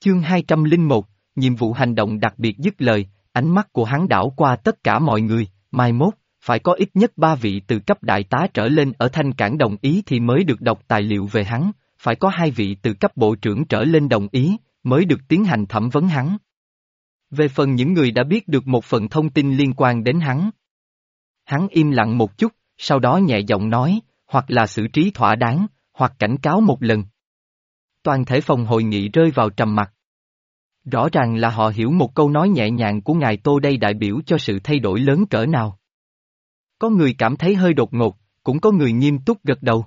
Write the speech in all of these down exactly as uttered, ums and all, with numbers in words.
Chương hai trăm lẻ một, nhiệm vụ hành động đặc biệt dứt lời, ánh mắt của hắn đảo qua tất cả mọi người, mai mốt, phải có ít nhất ba vị từ cấp đại tá trở lên ở Thanh Cảng đồng ý thì mới được đọc tài liệu về hắn, phải có hai vị từ cấp bộ trưởng trở lên đồng ý, mới được tiến hành thẩm vấn hắn. Về phần những người đã biết được một phần thông tin liên quan đến hắn. Hắn im lặng một chút, sau đó nhẹ giọng nói, hoặc là xử trí thỏa đáng, hoặc cảnh cáo một lần. Toàn thể phòng hội nghị rơi vào trầm mặc. Rõ ràng là họ hiểu một câu nói nhẹ nhàng của ngài Tô đây đại biểu cho sự thay đổi lớn cỡ nào. Có người cảm thấy hơi đột ngột, cũng có người nghiêm túc gật đầu.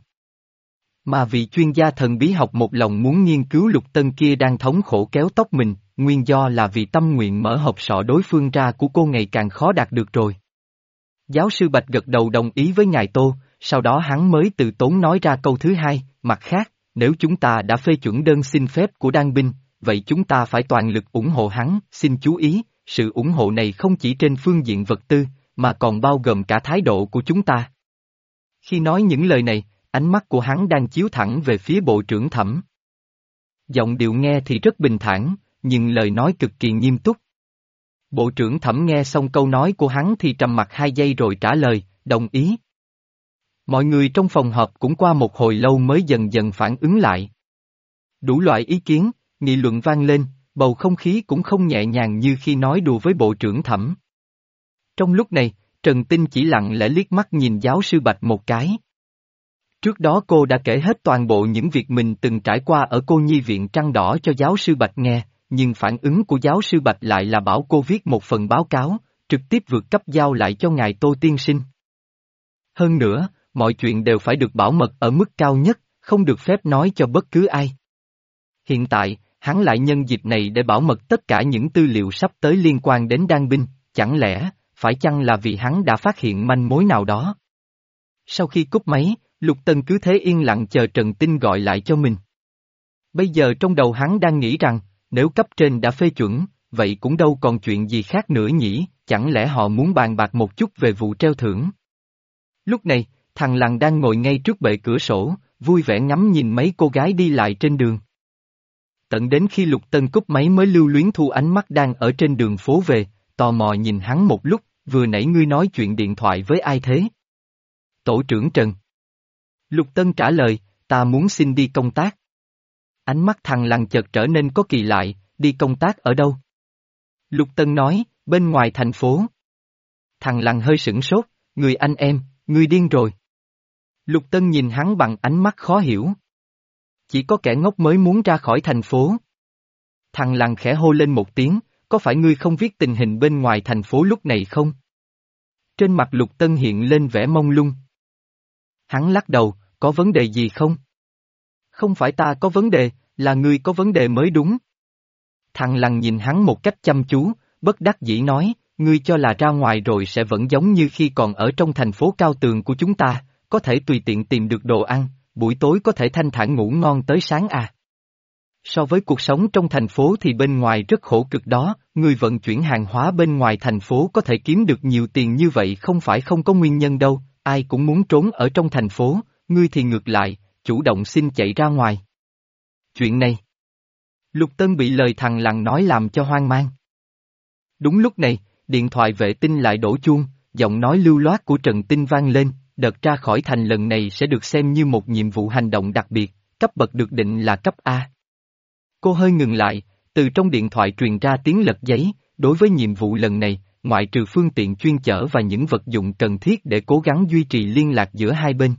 Mà vị chuyên gia thần bí học một lòng muốn nghiên cứu Lục Tân kia đang thống khổ kéo tóc mình, nguyên do là vì tâm nguyện mở hộp sọ đối phương ra của cô ngày càng khó đạt được rồi. Giáo sư Bạch gật đầu đồng ý với ngài Tô, sau đó hắn mới từ tốn nói ra câu thứ hai, mặt khác, nếu chúng ta đã phê chuẩn đơn xin phép của Đan binh, vậy chúng ta phải toàn lực ủng hộ hắn, xin chú ý, sự ủng hộ này không chỉ trên phương diện vật tư, mà còn bao gồm cả thái độ của chúng ta. Khi nói những lời này, ánh mắt của hắn đang chiếu thẳng về phía bộ trưởng Thẩm. Giọng điệu nghe thì rất bình thản, nhưng lời nói cực kỳ nghiêm túc. Bộ trưởng Thẩm nghe xong câu nói của hắn thì trầm mặc hai giây rồi trả lời, đồng ý. Mọi người trong phòng họp cũng qua một hồi lâu mới dần dần phản ứng lại. Đủ loại ý kiến, nghị luận vang lên, bầu không khí cũng không nhẹ nhàng như khi nói đùa với bộ trưởng Thẩm. Trong lúc này, Trần Tinh chỉ lặng lẽ liếc mắt nhìn giáo sư Bạch một cái. Trước đó cô đã kể hết toàn bộ những việc mình từng trải qua ở cô nhi viện Trăng Đỏ cho giáo sư Bạch nghe, nhưng phản ứng của giáo sư Bạch lại là bảo cô viết một phần báo cáo, trực tiếp vượt cấp giao lại cho ngài Tô tiên sinh. Hơn nữa, mọi chuyện đều phải được bảo mật ở mức cao nhất, không được phép nói cho bất cứ ai. Hiện tại, hắn lại nhân dịp này để bảo mật tất cả những tư liệu sắp tới liên quan đến Đan binh, chẳng lẽ, phải chăng là vì hắn đã phát hiện manh mối nào đó? Sau khi cúp máy, Lục Tân cứ thế yên lặng chờ Trần Tinh gọi lại cho mình. Bây giờ trong đầu hắn đang nghĩ rằng, nếu cấp trên đã phê chuẩn, vậy cũng đâu còn chuyện gì khác nữa nhỉ, chẳng lẽ họ muốn bàn bạc một chút về vụ treo thưởng? Lúc này, thằng Lằn đang ngồi ngay trước bệ cửa sổ, vui vẻ ngắm nhìn mấy cô gái đi lại trên đường. Tận đến khi Lục Tân cúp máy mới lưu luyến thu ánh mắt đang ở trên đường phố về, tò mò nhìn hắn một lúc, vừa nãy ngươi nói chuyện điện thoại với ai thế? Tổ trưởng Trần. Lục Tân trả lời, ta muốn xin đi công tác. Ánh mắt thằng Lằn chợt trở nên có kỳ lại, đi công tác ở đâu? Lục Tân nói, bên ngoài thành phố. Thằng Lằn hơi sửng sốt, người anh em, ngươi điên rồi. Lục Tân nhìn hắn bằng ánh mắt khó hiểu. Chỉ có kẻ ngốc mới muốn ra khỏi thành phố. Thằng Lằn khẽ hô lên một tiếng, có phải ngươi không viết tình hình bên ngoài thành phố lúc này không? Trên mặt Lục Tân hiện lên vẻ mông lung. Hắn lắc đầu, có vấn đề gì không? Không phải ta có vấn đề, là ngươi có vấn đề mới đúng. Thằng Lằn nhìn hắn một cách chăm chú, bất đắc dĩ nói, ngươi cho là ra ngoài rồi sẽ vẫn giống như khi còn ở trong thành phố cao tường của chúng ta, có thể tùy tiện tìm được đồ ăn, buổi tối có thể thanh thản ngủ ngon tới sáng à. So với cuộc sống trong thành phố thì bên ngoài rất khổ cực đó, người vận chuyển hàng hóa bên ngoài thành phố có thể kiếm được nhiều tiền như vậy không phải không có nguyên nhân đâu, ai cũng muốn trốn ở trong thành phố, ngươi thì ngược lại, chủ động xin chạy ra ngoài. Chuyện này. Lục Tân bị lời thằng Lằn nói làm cho hoang mang. Đúng lúc này, điện thoại vệ tinh lại đổ chuông, giọng nói lưu loát của Trần Tinh vang lên, đợt ra khỏi thành lần này sẽ được xem như một nhiệm vụ hành động đặc biệt, cấp bậc được định là cấp A. Cô hơi ngừng lại, từ trong điện thoại truyền ra tiếng lật giấy, đối với nhiệm vụ lần này, ngoại trừ phương tiện chuyên chở và những vật dụng cần thiết để cố gắng duy trì liên lạc giữa hai bên.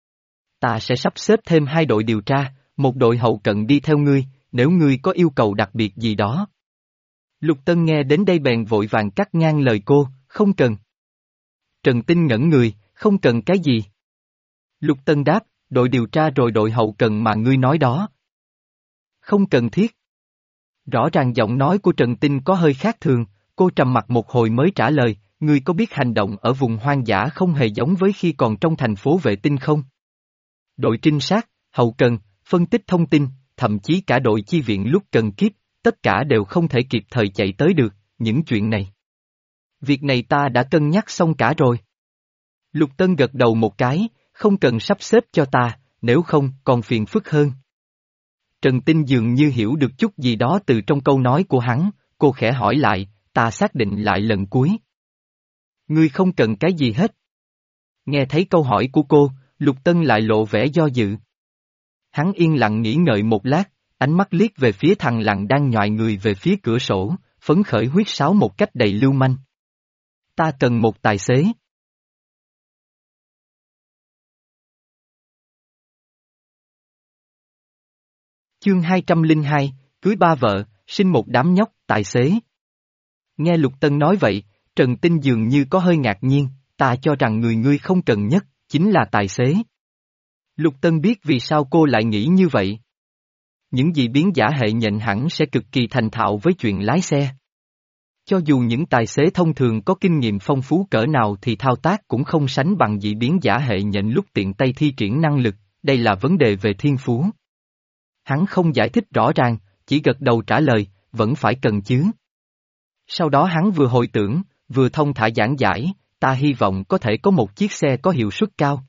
Ta sẽ sắp xếp thêm hai đội điều tra, một đội hậu cận đi theo ngươi, nếu ngươi có yêu cầu đặc biệt gì đó. Lục Tân nghe đến đây bèn vội vàng cắt ngang lời cô, không cần. Trần Tinh ngẩn người, không cần cái gì? Lục Tân đáp, đội điều tra rồi đội hậu cần mà ngươi nói đó. Không cần thiết. Rõ ràng giọng nói của Trần Tinh có hơi khác thường, cô trầm mặc một hồi mới trả lời, ngươi có biết hành động ở vùng hoang dã không hề giống với khi còn trong thành phố vệ tinh không? Đội trinh sát, hậu cần, phân tích thông tin, thậm chí cả đội chi viện lúc cần kiếp, tất cả đều không thể kịp thời chạy tới được, những chuyện này. Việc này ta đã cân nhắc xong cả rồi. Lục Tân gật đầu một cái, không cần sắp xếp cho ta, nếu không còn phiền phức hơn. Trần Tinh dường như hiểu được chút gì đó từ trong câu nói của hắn, cô khẽ hỏi lại, ta xác định lại lần cuối. Ngươi không cần cái gì hết. Nghe thấy câu hỏi của cô, Lục Tân lại lộ vẻ do dự. Hắn yên lặng nghĩ ngợi một lát, ánh mắt liếc về phía thằng lằn đang nhoài người về phía cửa sổ, phấn khởi huýt sáo một cách đầy lưu manh. Ta cần một tài xế. Chương hai trăm lẻ hai, cưới ba vợ, sinh một đám nhóc, tài xế. Nghe Lục Tân nói vậy, Trần Tinh dường như có hơi ngạc nhiên, ta cho rằng người ngươi không cần nhất, chính là tài xế. Lục Tân biết vì sao cô lại nghĩ như vậy. Những dị biến giả hệ nhện hẳn sẽ cực kỳ thành thạo với chuyện lái xe. Cho dù những tài xế thông thường có kinh nghiệm phong phú cỡ nào thì thao tác cũng không sánh bằng dị biến giả hệ nhện lúc tiện tay thi triển năng lực, đây là vấn đề về thiên phú. Hắn không giải thích rõ ràng, chỉ gật đầu trả lời, vẫn phải cần chứ. Sau đó hắn vừa hồi tưởng, vừa thông thả giảng giải, ta hy vọng có thể có một chiếc xe có hiệu suất cao.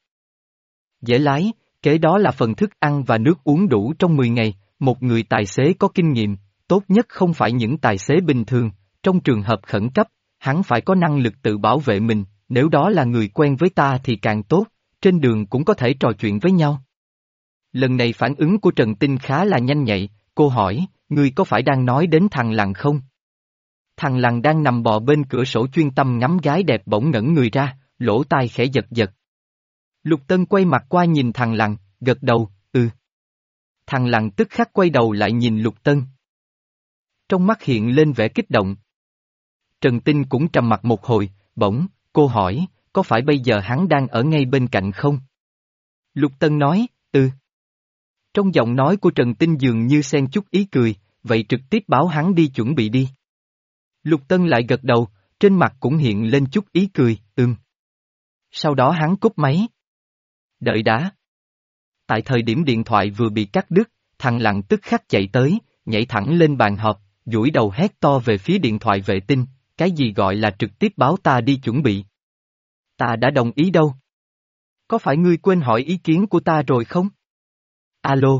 Dễ lái, kế đó là phần thức ăn và nước uống đủ trong mười ngày, một người tài xế có kinh nghiệm, tốt nhất không phải những tài xế bình thường, trong trường hợp khẩn cấp, hắn phải có năng lực tự bảo vệ mình, nếu đó là người quen với ta thì càng tốt, trên đường cũng có thể trò chuyện với nhau. Lần này phản ứng của Trần Tinh khá là nhanh nhạy, cô hỏi, ngươi có phải đang nói đến thằng lằn không? Thằng lằn đang nằm bò bên cửa sổ chuyên tâm ngắm gái đẹp bỗng ngẩng người ra, lỗ tai khẽ giật giật. Lục Tân quay mặt qua nhìn thằng lằn, gật đầu, ừ. Thằng lằn tức khắc quay đầu lại nhìn Lục Tân. Trong mắt hiện lên vẻ kích động. Trần Tinh cũng trầm mặt một hồi, bỗng, cô hỏi, có phải bây giờ hắn đang ở ngay bên cạnh không? Lục Tân nói, ừ. Trong giọng nói của Trần Tinh dường như xen chút ý cười, vậy trực tiếp báo hắn đi chuẩn bị đi. Lục Tân lại gật đầu, trên mặt cũng hiện lên chút ý cười, ừm. Sau đó hắn cúp máy. Đợi đã. Tại thời điểm điện thoại vừa bị cắt đứt, thằng lằn tức khắc chạy tới, nhảy thẳng lên bàn họp, duỗi đầu hét to về phía điện thoại vệ tinh, cái gì gọi là trực tiếp báo ta đi chuẩn bị. Ta đã đồng ý đâu. Có phải ngươi quên hỏi ý kiến của ta rồi không? Alo.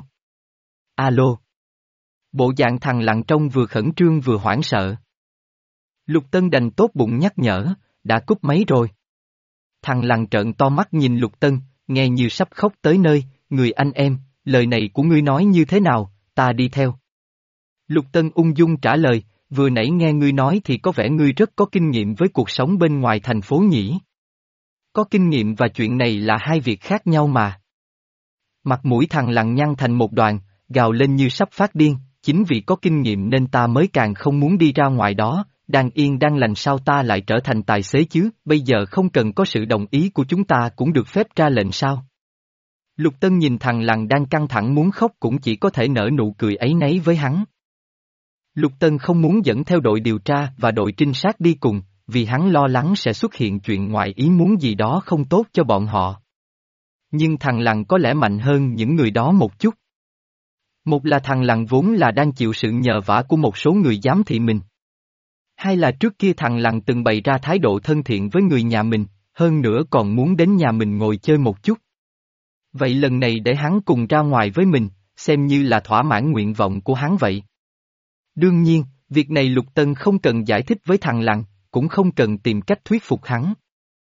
Alo. Bộ dạng thằng lằn trông vừa khẩn trương vừa hoảng sợ. Lục Tân đành tốt bụng nhắc nhở, đã cúp máy rồi. Thằng lằn trợn to mắt nhìn Lục Tân, nghe như sắp khóc tới nơi, người anh em, lời này của ngươi nói như thế nào, ta đi theo. Lục Tân ung dung trả lời, vừa nãy nghe ngươi nói thì có vẻ ngươi rất có kinh nghiệm với cuộc sống bên ngoài thành phố nhỉ. Có kinh nghiệm và chuyện này là hai việc khác nhau mà. Mặt mũi thằng lằn nhăn thành một đoàn, gào lên như sắp phát điên, chính vì có kinh nghiệm nên ta mới càng không muốn đi ra ngoài đó, đang yên đang lành sao ta lại trở thành tài xế chứ, bây giờ không cần có sự đồng ý của chúng ta cũng được phép ra lệnh sao. Lục Tân nhìn thằng lằn đang căng thẳng muốn khóc cũng chỉ có thể nở nụ cười áy náy với hắn. Lục Tân không muốn dẫn theo đội điều tra và đội trinh sát đi cùng, vì hắn lo lắng sẽ xuất hiện chuyện ngoài ý muốn gì đó không tốt cho bọn họ. Nhưng thằng lằn có lẽ mạnh hơn những người đó một chút. Một là thằng lằn vốn là đang chịu sự nhờ vả của một số người giám thị mình. Hai là trước kia thằng lằn từng bày ra thái độ thân thiện với người nhà mình, hơn nữa còn muốn đến nhà mình ngồi chơi một chút. Vậy lần này để hắn cùng ra ngoài với mình, xem như là thỏa mãn nguyện vọng của hắn vậy. Đương nhiên, việc này Lục Tân không cần giải thích với thằng lằn, cũng không cần tìm cách thuyết phục hắn.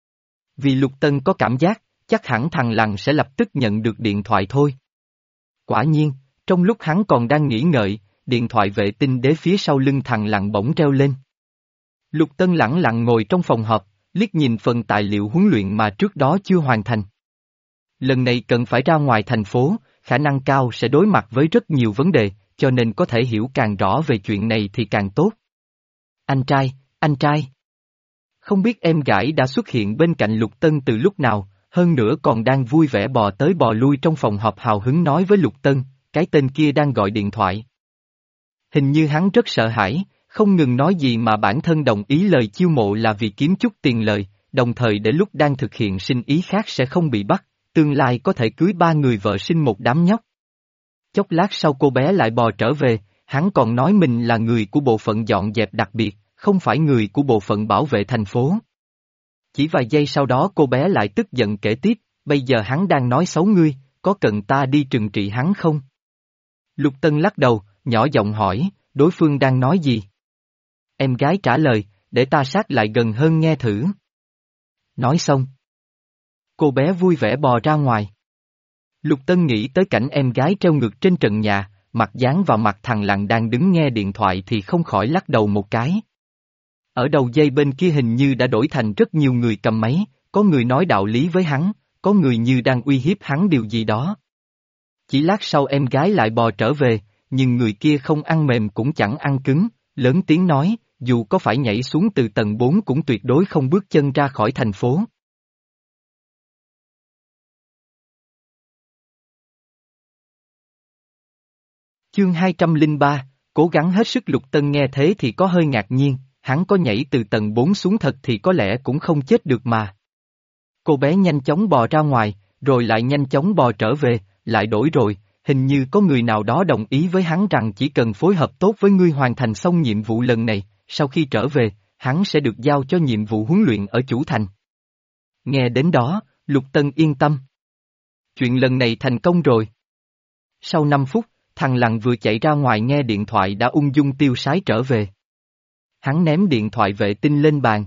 Vì Lục Tân có cảm giác, chắc hẳn thằng lằn sẽ lập tức nhận được điện thoại thôi. Quả nhiên, trong lúc hắn còn đang nghĩ ngợi, điện thoại vệ tinh đế phía sau lưng thằng lằn bỗng reo lên. Lục Tân lẳng lặng ngồi trong phòng họp, liếc nhìn phần tài liệu huấn luyện mà trước đó chưa hoàn thành. Lần này cần phải ra ngoài thành phố, khả năng cao sẽ đối mặt với rất nhiều vấn đề, cho nên có thể hiểu càng rõ về chuyện này thì càng tốt. Anh trai, anh trai. Không biết em gái đã xuất hiện bên cạnh Lục Tân từ lúc nào, hơn nữa còn đang vui vẻ bò tới bò lui trong phòng họp hào hứng nói với Lục Tân, cái tên kia đang gọi điện thoại. Hình như hắn rất sợ hãi, không ngừng nói gì mà bản thân đồng ý lời chiêu mộ là vì kiếm chút tiền lời, đồng thời để lúc đang thực hiện sinh ý khác sẽ không bị bắt, tương lai có thể cưới ba người vợ sinh một đám nhóc. Chốc lát sau cô bé lại bò trở về, hắn còn nói mình là người của bộ phận dọn dẹp đặc biệt, không phải người của bộ phận bảo vệ thành phố. Chỉ vài giây sau đó cô bé lại tức giận kể tiếp, bây giờ hắn đang nói xấu ngươi, có cần ta đi trừng trị hắn không? Lục Tân lắc đầu, nhỏ giọng hỏi, đối phương đang nói gì? Em gái trả lời, để ta sát lại gần hơn nghe thử. Nói xong, cô bé vui vẻ bò ra ngoài. Lục Tân nghĩ tới cảnh em gái treo ngược trên trần nhà, mặt dán vào mặt thằng Lặng đang đứng nghe điện thoại thì không khỏi lắc đầu một cái. Ở đầu dây bên kia hình như đã đổi thành rất nhiều người cầm máy, có người nói đạo lý với hắn, có người như đang uy hiếp hắn điều gì đó. Chỉ lát sau em gái lại bò trở về, nhưng người kia không ăn mềm cũng chẳng ăn cứng, lớn tiếng nói, dù có phải nhảy xuống từ tầng bốn cũng tuyệt đối không bước chân ra khỏi thành phố. Chương hai trăm lẻ ba, cố gắng hết sức. Lục Tân nghe thế thì có hơi ngạc nhiên, hắn có nhảy từ tầng bốn xuống thật thì có lẽ cũng không chết được mà. Cô bé nhanh chóng bò ra ngoài, rồi lại nhanh chóng bò trở về, lại đổi rồi, hình như có người nào đó đồng ý với hắn rằng chỉ cần phối hợp tốt với ngươi hoàn thành xong nhiệm vụ lần này, sau khi trở về, hắn sẽ được giao cho nhiệm vụ huấn luyện ở chủ thành. Nghe đến đó, Lục Tân yên tâm. Chuyện lần này thành công rồi. Sau năm phút, thằng Lặng vừa chạy ra ngoài nghe điện thoại đã ung dung tiêu sái trở về. Hắn ném điện thoại vệ tinh lên bàn.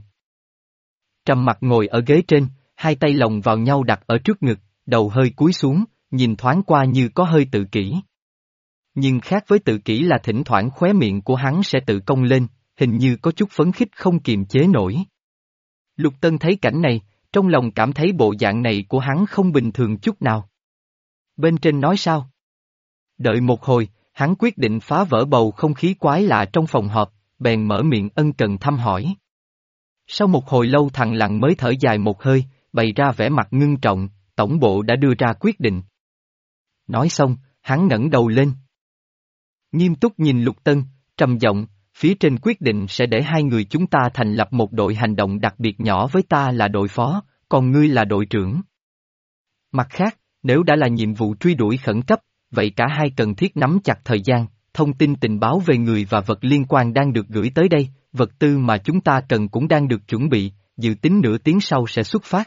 Trầm mặc ngồi ở ghế trên, hai tay lồng vào nhau đặt ở trước ngực, đầu hơi cúi xuống, nhìn thoáng qua như có hơi tự kỷ. Nhưng khác với tự kỷ là thỉnh thoảng khóe miệng của hắn sẽ tự cong lên, hình như có chút phấn khích không kiềm chế nổi. Lục Tân thấy cảnh này, trong lòng cảm thấy bộ dạng này của hắn không bình thường chút nào. Bên trên nói sao? Đợi một hồi, hắn quyết định phá vỡ bầu không khí quái lạ trong phòng họp, bèn mở miệng ân cần thăm hỏi. Sau một hồi lâu thằng Lặng mới thở dài một hơi, bày ra vẻ mặt ngưng trọng, tổng bộ đã đưa ra quyết định. Nói xong, hắn ngẩng đầu lên. Nghiêm túc nhìn Lục Tân, trầm giọng, phía trên quyết định sẽ để hai người chúng ta thành lập một đội hành động đặc biệt nhỏ với ta là đội phó, còn ngươi là đội trưởng. Mặt khác, nếu đã là nhiệm vụ truy đuổi khẩn cấp, vậy cả hai cần thiết nắm chặt thời gian, thông tin tình báo về người và vật liên quan đang được gửi tới đây, vật tư mà chúng ta cần cũng đang được chuẩn bị, dự tính nửa tiếng sau sẽ xuất phát.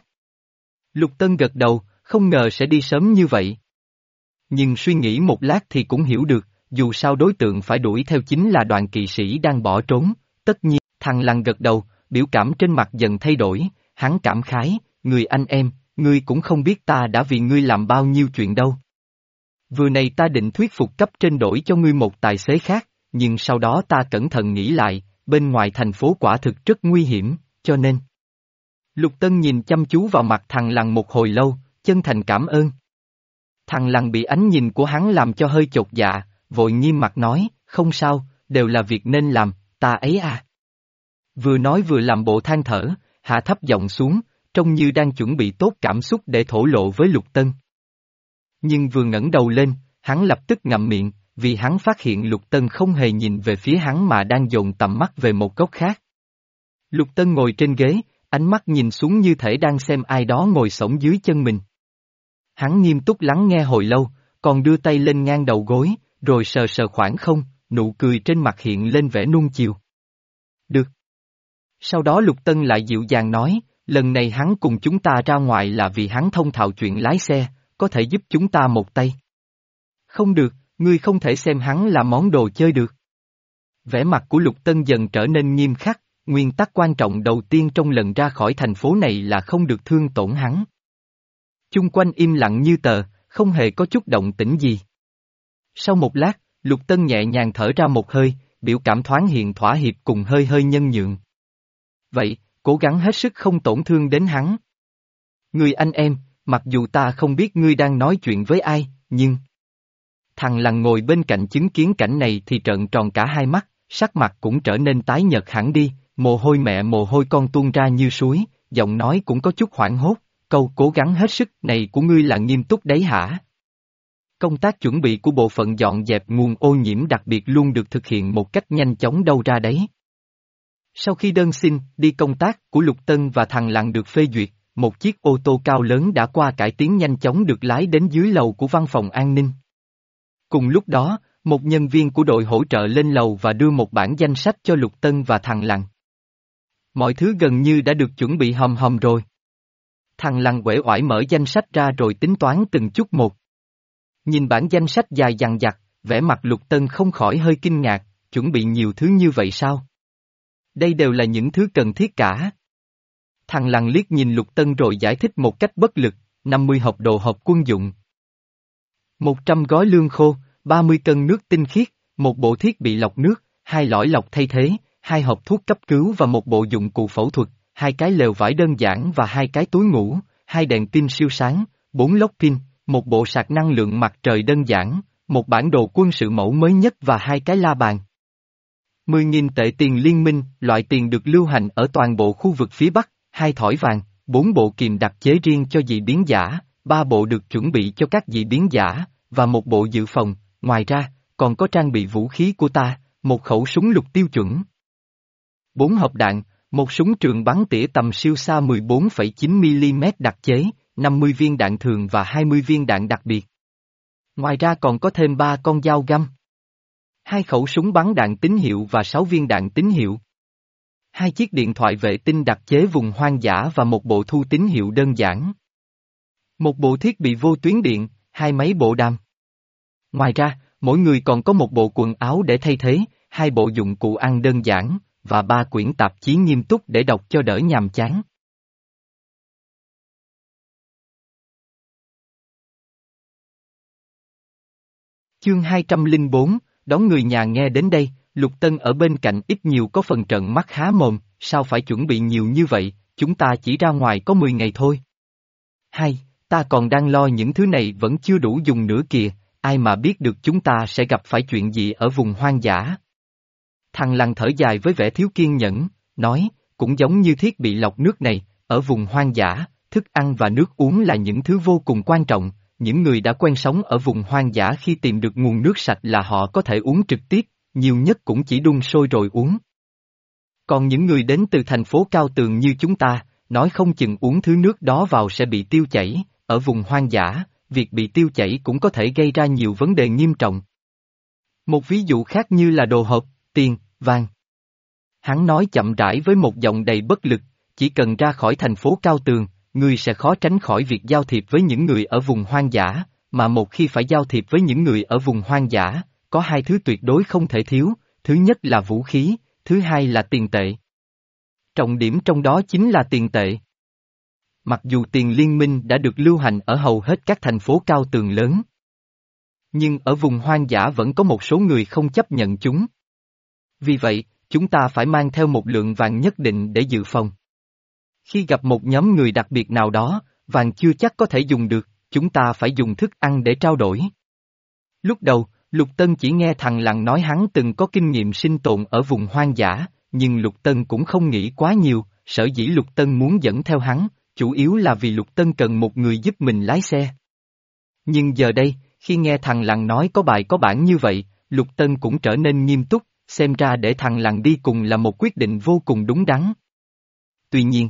Lục Tân gật đầu, không ngờ sẽ đi sớm như vậy. Nhưng suy nghĩ một lát thì cũng hiểu được, dù sao đối tượng phải đuổi theo chính là đoàn kỵ sĩ đang bỏ trốn, tất nhiên, thằng Lặng gật đầu, biểu cảm trên mặt dần thay đổi, hắn cảm khái, người anh em, ngươi cũng không biết ta đã vì ngươi làm bao nhiêu chuyện đâu. Vừa này ta định thuyết phục cấp trên đổi cho ngươi một tài xế khác, nhưng sau đó ta cẩn thận nghĩ lại, bên ngoài thành phố quả thực rất nguy hiểm, cho nên. Lục Tân nhìn chăm chú vào mặt thằng Lặng một hồi lâu, chân thành cảm ơn. Thằng Lặng bị ánh nhìn của hắn làm cho hơi chột dạ, vội nghiêm mặt nói, không sao, đều là việc nên làm, ta ấy à. Vừa nói vừa làm bộ than thở, hạ thấp giọng xuống, trông như đang chuẩn bị tốt cảm xúc để thổ lộ với Lục Tân. Nhưng vừa ngẩng đầu lên, hắn lập tức ngậm miệng, vì hắn phát hiện Lục Tân không hề nhìn về phía hắn mà đang dồn tầm mắt về một góc khác. Lục Tân ngồi trên ghế, ánh mắt nhìn xuống như thể đang xem ai đó ngồi xổm dưới chân mình. Hắn nghiêm túc lắng nghe hồi lâu, còn đưa tay lên ngang đầu gối, rồi sờ sờ khoảng không, nụ cười trên mặt hiện lên vẻ nuông chiều. Được. Sau đó Lục Tân lại dịu dàng nói, lần này hắn cùng chúng ta ra ngoài là vì hắn thông thạo chuyện lái xe, có thể giúp chúng ta một tay. Không được, ngươi không thể xem hắn là món đồ chơi được. Vẻ mặt của Lục Tân dần trở nên nghiêm khắc, nguyên tắc quan trọng đầu tiên trong lần ra khỏi thành phố này là không được thương tổn hắn. Chung quanh im lặng như tờ, không hề có chút động tĩnh gì. Sau một lát, Lục Tân nhẹ nhàng thở ra một hơi, biểu cảm thoáng hiện thỏa hiệp cùng hơi hơi nhân nhượng. Vậy, cố gắng hết sức không tổn thương đến hắn. Người anh em, mặc dù ta không biết ngươi đang nói chuyện với ai, nhưng... Thằng Lặng ngồi bên cạnh chứng kiến cảnh này thì trợn tròn cả hai mắt, sắc mặt cũng trở nên tái nhợt hẳn đi, mồ hôi mẹ mồ hôi con tuôn ra như suối, giọng nói cũng có chút hoảng hốt, câu cố gắng hết sức này của ngươi là nghiêm túc đấy hả? Công tác chuẩn bị của bộ phận dọn dẹp nguồn ô nhiễm đặc biệt luôn được thực hiện một cách nhanh chóng đâu ra đấy. Sau khi đơn xin đi công tác của Lục Tân và thằng Lặng được phê duyệt, một chiếc ô tô cao lớn đã qua cải tiến nhanh chóng được lái đến dưới lầu của văn phòng an ninh. Cùng lúc đó, một nhân viên của đội hỗ trợ lên lầu và đưa một bản danh sách cho Lục Tân và thằng Lặng. Mọi thứ gần như đã được chuẩn bị hòm hòm rồi. Thằng Lặng uể oải mở danh sách ra rồi tính toán từng chút một. Nhìn bản danh sách dài dằng dặc, vẻ mặt Lục Tân không khỏi hơi kinh ngạc, chuẩn bị nhiều thứ như vậy sao? Đây đều là những thứ cần thiết cả. Thằng Lăng liếc nhìn Lục Tân rồi giải thích một cách bất lực, năm mươi hộp đồ hộp quân dụng. một trăm gói lương khô, ba mươi cân nước tinh khiết, một bộ thiết bị lọc nước, hai lõi lọc thay thế, hai hộp thuốc cấp cứu và một bộ dụng cụ phẫu thuật, hai cái lều vải đơn giản và hai cái túi ngủ, hai đèn pin siêu sáng, bốn lốc pin, một bộ sạc năng lượng mặt trời đơn giản, một bản đồ quân sự mẫu mới nhất và hai cái la bàn. mười nghìn tệ tiền liên minh, loại tiền được lưu hành ở toàn bộ khu vực phía Bắc, hai thỏi vàng, bốn bộ kìm đặc chế riêng cho dị biến giả, ba bộ được chuẩn bị cho các dị biến giả, và một bộ dự phòng, ngoài ra, còn có trang bị vũ khí của ta, một khẩu súng lục tiêu chuẩn. Bốn hộp đạn, một súng trường bắn tỉa tầm siêu xa mười bốn phẩy chín mi-li-mét đặc chế, năm mươi viên đạn thường và hai mươi viên đạn đặc biệt. Ngoài ra còn có thêm ba con dao găm, hai khẩu súng bắn đạn tín hiệu và sáu viên đạn tín hiệu, hai chiếc điện thoại vệ tinh đặc chế vùng hoang dã và một bộ thu tín hiệu đơn giản, một bộ thiết bị vô tuyến điện, hai máy bộ đàm. Ngoài ra, mỗi người còn có một bộ quần áo để thay thế, hai bộ dụng cụ ăn đơn giản, và ba quyển tạp chí nghiêm túc để đọc cho đỡ nhàm chán. Chương hai trăm lẻ bốn, đón người nhà nghe đến đây, Lục Tân ở bên cạnh ít nhiều có phần trợn mắt há mồm, sao phải chuẩn bị nhiều như vậy, chúng ta chỉ ra ngoài có mười ngày thôi. Hay, ta còn đang lo những thứ này vẫn chưa đủ dùng nữa kìa, ai mà biết được chúng ta sẽ gặp phải chuyện gì ở vùng hoang dã. Thằng Lăng thở dài với vẻ thiếu kiên nhẫn, nói, cũng giống như thiết bị lọc nước này, ở vùng hoang dã, thức ăn và nước uống là những thứ vô cùng quan trọng, những người đã quen sống ở vùng hoang dã khi tìm được nguồn nước sạch là họ có thể uống trực tiếp, nhiều nhất cũng chỉ đun sôi rồi uống. Còn những người đến từ thành phố cao tường như chúng ta, nói không chừng uống thứ nước đó vào sẽ bị tiêu chảy, ở vùng hoang dã, việc bị tiêu chảy cũng có thể gây ra nhiều vấn đề nghiêm trọng. Một ví dụ khác như là đồ hộp, tiền, vàng. Hắn nói chậm rãi với một giọng đầy bất lực, chỉ cần ra khỏi thành phố cao tường, ngươi sẽ khó tránh khỏi việc giao thiệp với những người ở vùng hoang dã, mà một khi phải giao thiệp với những người ở vùng hoang dã, có hai thứ tuyệt đối không thể thiếu, thứ nhất là vũ khí, thứ hai là tiền tệ. Trọng điểm trong đó chính là tiền tệ. Mặc dù tiền liên minh đã được lưu hành ở hầu hết các thành phố cao tường lớn, nhưng ở vùng hoang dã vẫn có một số người không chấp nhận chúng. Vì vậy, chúng ta phải mang theo một lượng vàng nhất định để dự phòng. Khi gặp một nhóm người đặc biệt nào đó, vàng chưa chắc có thể dùng được, chúng ta phải dùng thức ăn để trao đổi. Lúc đầu, Lục Tân chỉ nghe thằng Lăng nói hắn từng có kinh nghiệm sinh tồn ở vùng hoang dã, nhưng Lục Tân cũng không nghĩ quá nhiều, sở dĩ Lục Tân muốn dẫn theo hắn, chủ yếu là vì Lục Tân cần một người giúp mình lái xe. Nhưng giờ đây, khi nghe thằng Lăng nói có bài có bản như vậy, Lục Tân cũng trở nên nghiêm túc, xem ra để thằng Lăng đi cùng là một quyết định vô cùng đúng đắn. Tuy nhiên,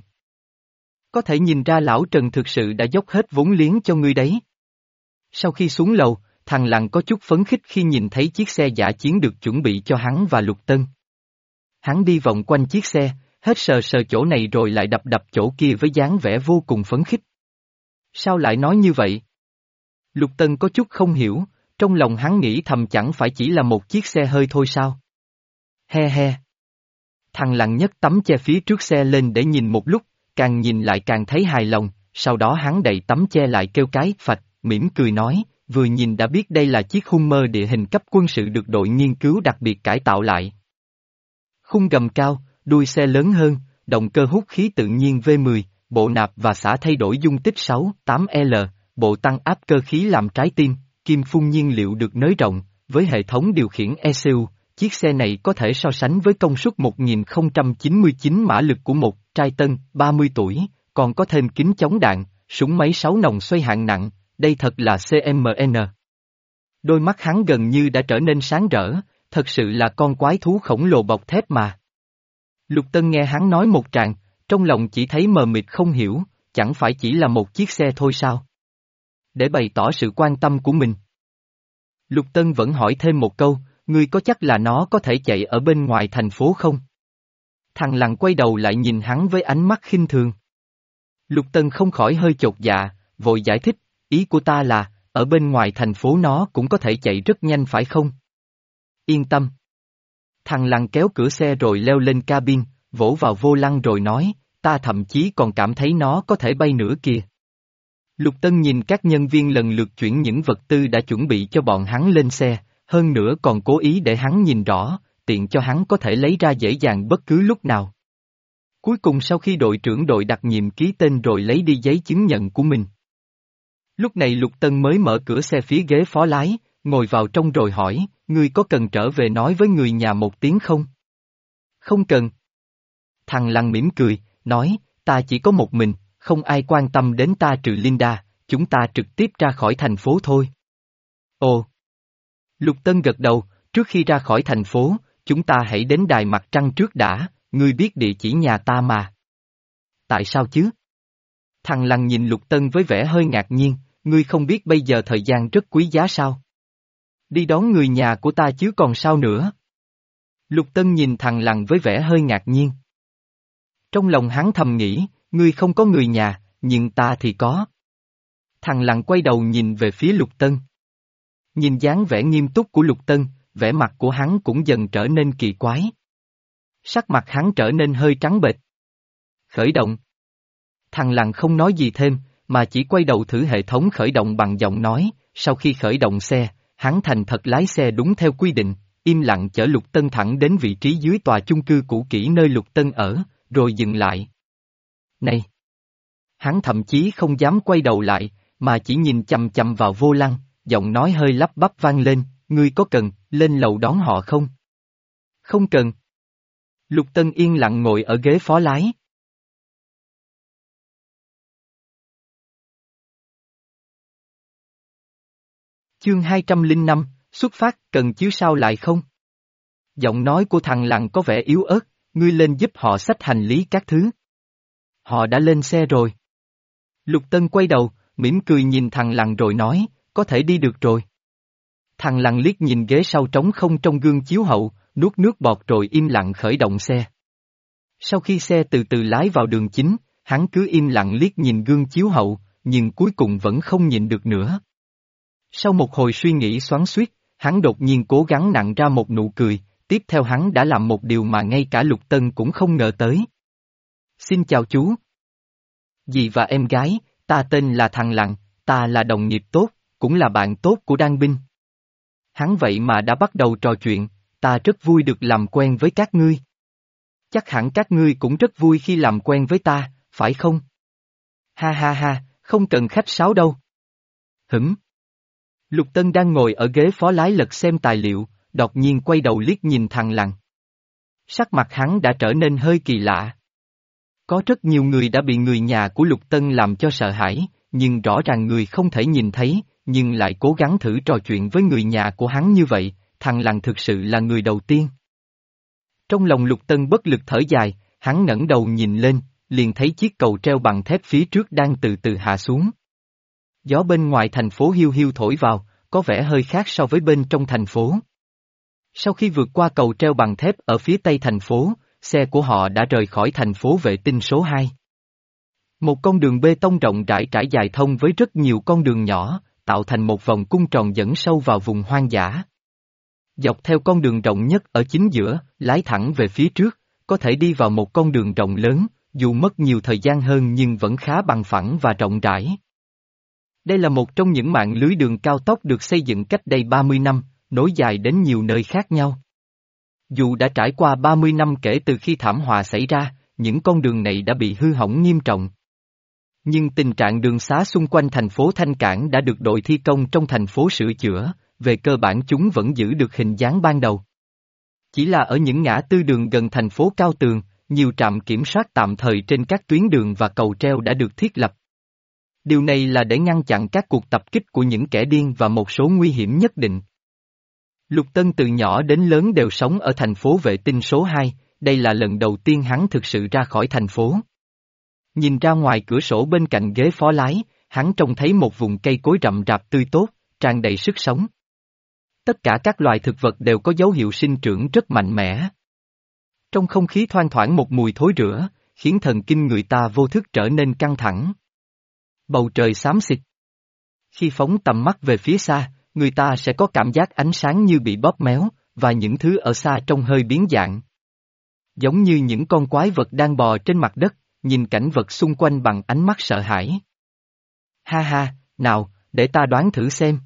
có thể nhìn ra lão Trần thực sự đã dốc hết vốn liếng cho ngươi đấy. Sau khi xuống lầu, thằng Lăng có chút phấn khích khi nhìn thấy chiếc xe dã chiến được chuẩn bị cho hắn và Lục Tân. Hắn đi vòng quanh chiếc xe, hết sờ sờ chỗ này rồi lại đập đập chỗ kia với dáng vẻ vô cùng phấn khích. Sao lại nói như vậy? Lục Tân có chút không hiểu, trong lòng hắn nghĩ thầm chẳng phải chỉ là một chiếc xe hơi thôi sao? He he. Thằng Lăng nhấc tấm che phía trước xe lên để nhìn một lúc, càng nhìn lại càng thấy hài lòng, sau đó hắn đậy tấm che lại kêu cái phạch, mỉm cười nói, vừa nhìn đã biết đây là chiếc Hummer địa hình cấp quân sự được đội nghiên cứu đặc biệt cải tạo lại. Khung gầm cao, đuôi xe lớn hơn, động cơ hút khí tự nhiên V mười, bộ nạp và xả thay đổi dung tích sáu, tám L, bộ tăng áp cơ khí làm trái tim, kim phun nhiên liệu được nới rộng, với hệ thống điều khiển E C U, chiếc xe này có thể so sánh với công suất một nghìn không trăm chín mươi chín mã lực của một trai tân, ba mươi tuổi, còn có thêm kính chống đạn, súng máy sáu nòng xoay hạng nặng, đây thật là xê em en. Đôi mắt hắn gần như đã trở nên sáng rỡ, thật sự là con quái thú khổng lồ bọc thép mà. Lục Tân nghe hắn nói một tràng, trong lòng chỉ thấy mờ mịt không hiểu, chẳng phải chỉ là một chiếc xe thôi sao? Để bày tỏ sự quan tâm của mình. Lục Tân vẫn hỏi thêm một câu, ngươi có chắc là nó có thể chạy ở bên ngoài thành phố không? Thằng Lăng quay đầu lại nhìn hắn với ánh mắt khinh thường. Lục Tân không khỏi hơi chột dạ, vội giải thích, ý của ta là, ở bên ngoài thành phố nó cũng có thể chạy rất nhanh phải không? Yên tâm. Thằng Lăng kéo cửa xe rồi leo lên cabin, vỗ vào vô lăng rồi nói, ta thậm chí còn cảm thấy nó có thể bay nữa kìa. Lục Tân nhìn các nhân viên lần lượt chuyển những vật tư đã chuẩn bị cho bọn hắn lên xe, hơn nữa còn cố ý để hắn nhìn rõ, tiện cho hắn có thể lấy ra dễ dàng bất cứ lúc nào. Cuối cùng sau khi đội trưởng đội đặc nhiệm ký tên rồi lấy đi giấy chứng nhận của mình. Lúc này Lục Tân mới mở cửa xe phía ghế phó lái, ngồi vào trong rồi hỏi, ngươi có cần trở về nói với người nhà một tiếng không? Không cần. Thằng Lăng mỉm cười, nói, ta chỉ có một mình, không ai quan tâm đến ta trừ Linda, chúng ta trực tiếp ra khỏi thành phố thôi. Ồ. Lục Tân gật đầu, trước khi ra khỏi thành phố, chúng ta hãy đến đài mặt trăng trước đã, ngươi biết địa chỉ nhà ta mà. Tại sao chứ? Thằng Lăng nhìn Lục Tân với vẻ hơi ngạc nhiên, ngươi không biết bây giờ thời gian rất quý giá sao? Đi đón người nhà của ta chứ còn sao nữa? Lục Tân nhìn thằng Lăng với vẻ hơi ngạc nhiên. Trong lòng hắn thầm nghĩ, ngươi không có người nhà, nhưng ta thì có. Thằng Lăng quay đầu nhìn về phía Lục Tân. Nhìn dáng vẻ nghiêm túc của Lục Tân, vẻ mặt của hắn cũng dần trở nên kỳ quái. Sắc mặt hắn trở nên hơi trắng bệch. Khởi động. Thằng Lăng không nói gì thêm, mà chỉ quay đầu thử hệ thống khởi động bằng giọng nói, sau khi khởi động xe, hắn thành thật lái xe đúng theo quy định, im lặng chở Lục Tân thẳng đến vị trí dưới tòa chung cư cũ kỹ nơi Lục Tân ở, rồi dừng lại. Này! Hắn thậm chí không dám quay đầu lại, mà chỉ nhìn chằm chằm vào vô lăng, giọng nói hơi lắp bắp vang lên, ngươi có cần, lên lầu đón họ không? Không cần. Lục Tân yên lặng ngồi ở ghế phó lái. Chương hai trăm lẻ năm, xuất phát, cần chứ sao lại không? Giọng nói của thằng Lăng có vẻ yếu ớt, ngươi lên giúp họ xách hành lý các thứ. Họ đã lên xe rồi. Lục Tân quay đầu, mỉm cười nhìn thằng Lăng rồi nói, có thể đi được rồi. Thằng Lăng liếc nhìn ghế sau trống không trong gương chiếu hậu, nuốt nước bọt rồi im lặng khởi động xe. Sau khi xe từ từ lái vào đường chính, hắn cứ im lặng liếc nhìn gương chiếu hậu, nhưng cuối cùng vẫn không nhìn được nữa. Sau một hồi suy nghĩ xoắn xuýt, hắn đột nhiên cố gắng nặn ra một nụ cười, tiếp theo hắn đã làm một điều mà ngay cả Lục Tân cũng không ngờ tới. Xin chào chú. Dì và em gái, ta tên là thằng Lăng, ta là đồng nghiệp tốt, cũng là bạn tốt của Đan Binh. Hắn vậy mà đã bắt đầu trò chuyện, ta rất vui được làm quen với các ngươi. Chắc hẳn các ngươi cũng rất vui khi làm quen với ta, phải không? Ha ha ha, không cần khách sáo đâu. Hửm. Lục Tân đang ngồi ở ghế phó lái lật xem tài liệu, đột nhiên quay đầu liếc nhìn thằng Lăng. Sắc mặt hắn đã trở nên hơi kỳ lạ. Có rất nhiều người đã bị người nhà của Lục Tân làm cho sợ hãi, nhưng rõ ràng người không thể nhìn thấy, nhưng lại cố gắng thử trò chuyện với người nhà của hắn như vậy, thằng Lăng thực sự là người đầu tiên. Trong lòng Lục Tân bất lực thở dài, hắn ngẩng đầu nhìn lên, liền thấy chiếc cầu treo bằng thép phía trước đang từ từ hạ xuống. Gió bên ngoài thành phố hiu hiu thổi vào, có vẻ hơi khác so với bên trong thành phố. Sau khi vượt qua cầu treo bằng thép ở phía tây thành phố, xe của họ đã rời khỏi thành phố vệ tinh số hai. Một con đường bê tông rộng rãi trải dài thông với rất nhiều con đường nhỏ, tạo thành một vòng cung tròn dẫn sâu vào vùng hoang dã. Dọc theo con đường rộng nhất ở chính giữa, lái thẳng về phía trước, có thể đi vào một con đường rộng lớn, dù mất nhiều thời gian hơn nhưng vẫn khá bằng phẳng và rộng rãi. Đây là một trong những mạng lưới đường cao tốc được xây dựng cách đây ba mươi năm, nối dài đến nhiều nơi khác nhau. Dù đã trải qua ba mươi năm kể từ khi thảm họa xảy ra, những con đường này đã bị hư hỏng nghiêm trọng. Nhưng tình trạng đường xá xung quanh thành phố Thanh Cảng đã được đội thi công trong thành phố sửa chữa, về cơ bản chúng vẫn giữ được hình dáng ban đầu. Chỉ là ở những ngã tư đường gần thành phố Cao Tường, nhiều trạm kiểm soát tạm thời trên các tuyến đường và cầu treo đã được thiết lập. Điều này là để ngăn chặn các cuộc tập kích của những kẻ điên và một số nguy hiểm nhất định. Lục Tân từ nhỏ đến lớn đều sống ở thành phố vệ tinh số hai, đây là lần đầu tiên hắn thực sự ra khỏi thành phố. Nhìn ra ngoài cửa sổ bên cạnh ghế phó lái, hắn trông thấy một vùng cây cối rậm rạp tươi tốt, tràn đầy sức sống. Tất cả các loài thực vật đều có dấu hiệu sinh trưởng rất mạnh mẽ. Trong không khí thoang thoảng một mùi thối rữa, khiến thần kinh người ta vô thức trở nên căng thẳng. Bầu trời xám xịt. Khi phóng tầm mắt về phía xa, người ta sẽ có cảm giác ánh sáng như bị bóp méo, và những thứ ở xa trông hơi biến dạng. Giống như những con quái vật đang bò trên mặt đất, nhìn cảnh vật xung quanh bằng ánh mắt sợ hãi. Ha ha, nào, để ta đoán thử xem.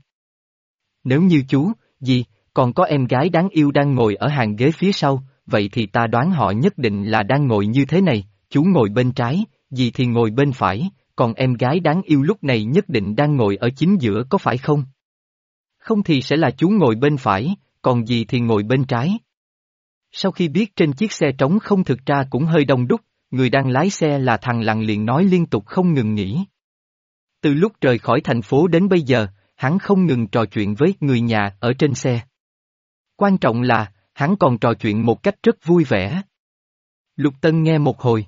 Nếu như chú, dì, còn có em gái đáng yêu đang ngồi ở hàng ghế phía sau, vậy thì ta đoán họ nhất định là đang ngồi như thế này, chú ngồi bên trái, dì thì ngồi bên phải, còn em gái đáng yêu lúc này nhất định đang ngồi ở chính giữa có phải không? Không thì sẽ là chú ngồi bên phải, còn dì thì ngồi bên trái. Sau khi biết trên chiếc xe trống không thực ra cũng hơi đông đúc, người đang lái xe là thằng Lằn liền nói liên tục không ngừng nghỉ. Từ lúc rời khỏi thành phố đến bây giờ, hắn không ngừng trò chuyện với người nhà ở trên xe. Quan trọng là, hắn còn trò chuyện một cách rất vui vẻ. Lục Tân nghe một hồi.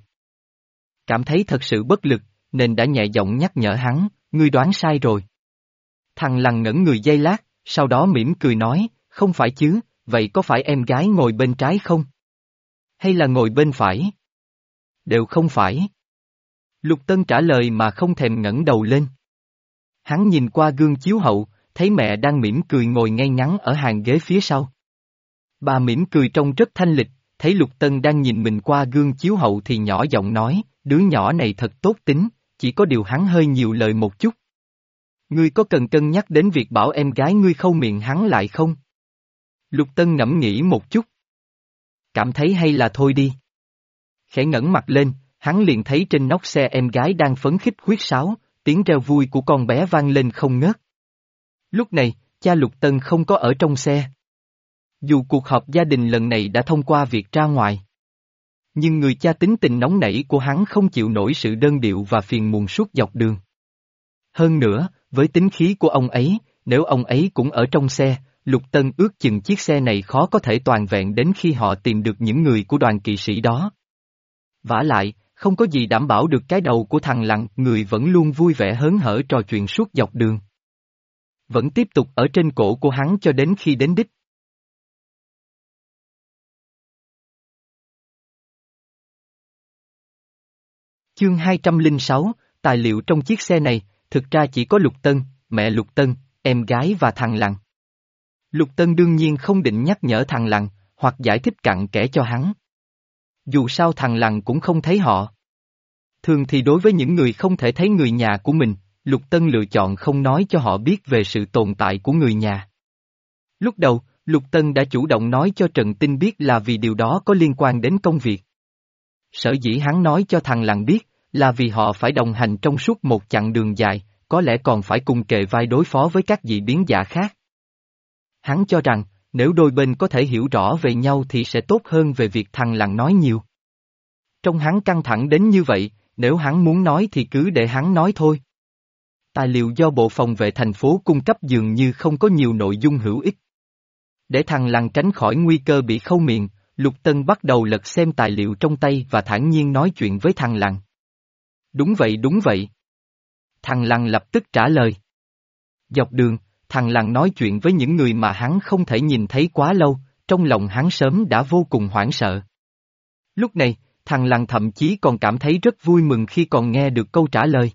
Cảm thấy thật sự bất lực, nên đã nhẹ giọng nhắc nhở hắn, ngươi đoán sai rồi. Thằng Lằn ngẩn người giây lát, sau đó mỉm cười nói, không phải chứ, vậy có phải em gái ngồi bên trái không? Hay là ngồi bên phải? Đều không phải. Lục Tân trả lời mà không thèm ngẩng đầu lên. Hắn nhìn qua gương chiếu hậu, thấy mẹ đang mỉm cười ngồi ngay ngắn ở hàng ghế phía sau. Bà mỉm cười trông rất thanh lịch, thấy Lục Tân đang nhìn mình qua gương chiếu hậu thì nhỏ giọng nói, đứa nhỏ này thật tốt tính, chỉ có điều hắn hơi nhiều lời một chút. Ngươi có cần cân nhắc đến việc bảo em gái ngươi khâu miệng hắn lại không? Lục Tân ngẫm nghĩ một chút. Cảm thấy hay là thôi đi. Khẽ ngẩng mặt lên, hắn liền thấy trên nóc xe em gái đang phấn khích huýt sáo, tiếng reo vui của con bé vang lên không ngớt. Lúc này, cha Lục Tân không có ở trong xe. Dù cuộc họp gia đình lần này đã thông qua việc ra ngoài. Nhưng người cha tính tình nóng nảy của hắn không chịu nổi sự đơn điệu và phiền muộn suốt dọc đường. Hơn nữa, với tính khí của ông ấy, nếu ông ấy cũng ở trong xe, Lục Tân ước chừng chiếc xe này khó có thể toàn vẹn đến khi họ tìm được những người của đoàn kỵ sĩ đó. Vả lại, không có gì đảm bảo được cái đầu của thằng Lằn, người vẫn luôn vui vẻ hớn hở trò chuyện suốt dọc đường. Vẫn tiếp tục ở trên cổ của hắn cho đến khi đến đích. Chương hai trăm lẻ sáu, tài liệu trong chiếc xe này, thực ra chỉ có Lục Tân, mẹ Lục Tân, em gái và thằng Lằn. Lục Tân đương nhiên không định nhắc nhở thằng Lằn, hoặc giải thích cặn kẽ cho hắn. Dù sao thằng Lằn cũng không thấy họ. Thường thì đối với những người không thể thấy người nhà của mình, Lục Tân lựa chọn không nói cho họ biết về sự tồn tại của người nhà. Lúc đầu, Lục Tân đã chủ động nói cho Trần Tinh biết là vì điều đó có liên quan đến công việc. Sở dĩ hắn nói cho thằng Lằn biết, là vì họ phải đồng hành trong suốt một chặng đường dài, có lẽ còn phải cùng kề vai đối phó với các dị biến giả khác. Hắn cho rằng, nếu đôi bên có thể hiểu rõ về nhau thì sẽ tốt hơn về việc thằng Lằn nói nhiều. Trong hắn căng thẳng đến như vậy, nếu hắn muốn nói thì cứ để hắn nói thôi. Tài liệu do Bộ Phòng vệ thành phố cung cấp dường như không có nhiều nội dung hữu ích. Để thằng Lằn tránh khỏi nguy cơ bị khâu miệng, Lục Tân bắt đầu lật xem tài liệu trong tay và thản nhiên nói chuyện với thằng Lằn. Đúng vậy đúng vậy. Thằng Lằn lập tức trả lời. Dọc đường, thằng Lằn nói chuyện với những người mà hắn không thể nhìn thấy quá lâu, trong lòng hắn sớm đã vô cùng hoảng sợ. Lúc này, thằng Lằn thậm chí còn cảm thấy rất vui mừng khi còn nghe được câu trả lời.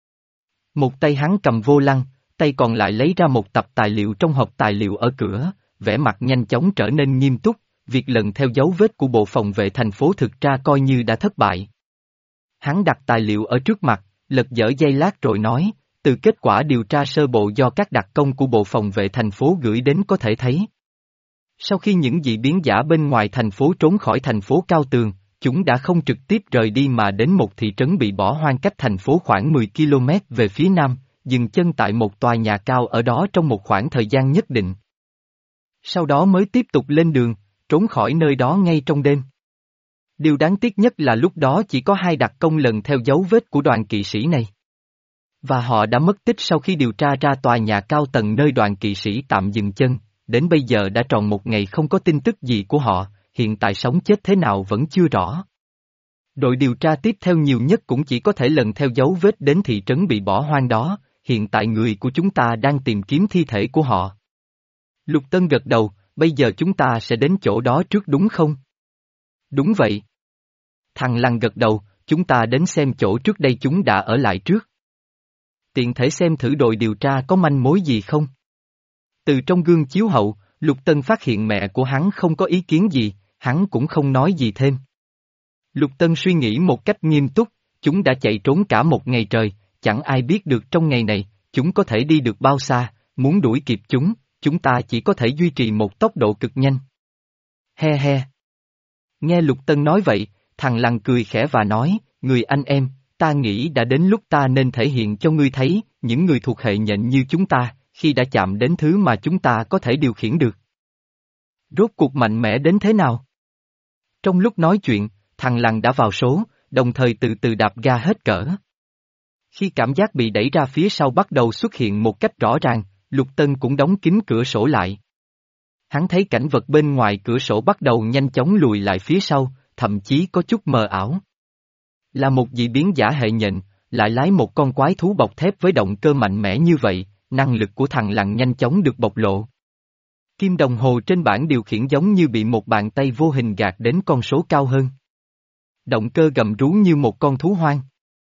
Một tay hắn cầm vô lăng, tay còn lại lấy ra một tập tài liệu trong hộp tài liệu ở cửa, vẻ mặt nhanh chóng trở nên nghiêm túc, việc lần theo dấu vết của Bộ Phòng vệ thành phố thực ra coi như đã thất bại. Hắn đặt tài liệu ở trước mặt, lật dở giây lát rồi nói, từ kết quả điều tra sơ bộ do các đặc công của Bộ Phòng vệ thành phố gửi đến có thể thấy. Sau khi những dị biến giả bên ngoài thành phố trốn khỏi thành phố Cao Tường, chúng đã không trực tiếp rời đi mà đến một thị trấn bị bỏ hoang cách thành phố khoảng mười ki lô mét về phía nam, dừng chân tại một tòa nhà cao ở đó trong một khoảng thời gian nhất định. Sau đó mới tiếp tục lên đường, trốn khỏi nơi đó ngay trong đêm. Điều đáng tiếc nhất là lúc đó chỉ có hai đặc công lần theo dấu vết của đoàn kỵ sĩ này. Và họ đã mất tích sau khi điều tra ra tòa nhà cao tầng nơi đoàn kỵ sĩ tạm dừng chân, đến bây giờ đã tròn một ngày không có tin tức gì của họ, hiện tại sống chết thế nào vẫn chưa rõ. Đội điều tra tiếp theo nhiều nhất cũng chỉ có thể lần theo dấu vết đến thị trấn bị bỏ hoang đó, hiện tại người của chúng ta đang tìm kiếm thi thể của họ. Lục Tân gật đầu, bây giờ chúng ta sẽ đến chỗ đó trước đúng không? Đúng vậy. Thằng Lằn gật đầu, chúng ta đến xem chỗ trước đây chúng đã ở lại trước. tiện thể xem thử đội điều tra có manh mối gì không. Từ trong gương chiếu hậu, Lục Tân phát hiện mẹ của hắn không có ý kiến gì, hắn cũng không nói gì thêm. Lục Tân suy nghĩ một cách nghiêm túc, chúng đã chạy trốn cả một ngày trời, chẳng ai biết được trong ngày này, chúng có thể đi được bao xa, muốn đuổi kịp chúng, chúng ta chỉ có thể duy trì một tốc độ cực nhanh. He he. Nghe Lục Tân nói vậy, thằng Lăng cười khẽ và nói, người anh em, ta nghĩ đã đến lúc ta nên thể hiện cho ngươi thấy, những người thuộc hệ nhện như chúng ta, khi đã chạm đến thứ mà chúng ta có thể điều khiển được. Rốt cuộc mạnh mẽ đến thế nào? Trong lúc nói chuyện, thằng Lăng đã vào số, đồng thời từ từ đạp ga hết cỡ. Khi cảm giác bị đẩy ra phía sau bắt đầu xuất hiện một cách rõ ràng, Lục Tân cũng đóng kín cửa sổ lại. Hắn thấy cảnh vật bên ngoài cửa sổ bắt đầu nhanh chóng lùi lại phía sau, thậm chí có chút mờ ảo. Là một dị biến giả hệ nhện, lại lái một con quái thú bọc thép với động cơ mạnh mẽ như vậy, năng lực của thằng Lăng nhanh chóng được bộc lộ. Kim đồng hồ trên bảng điều khiển giống như bị một bàn tay vô hình gạt đến con số cao hơn. Động cơ gầm rú như một con thú hoang.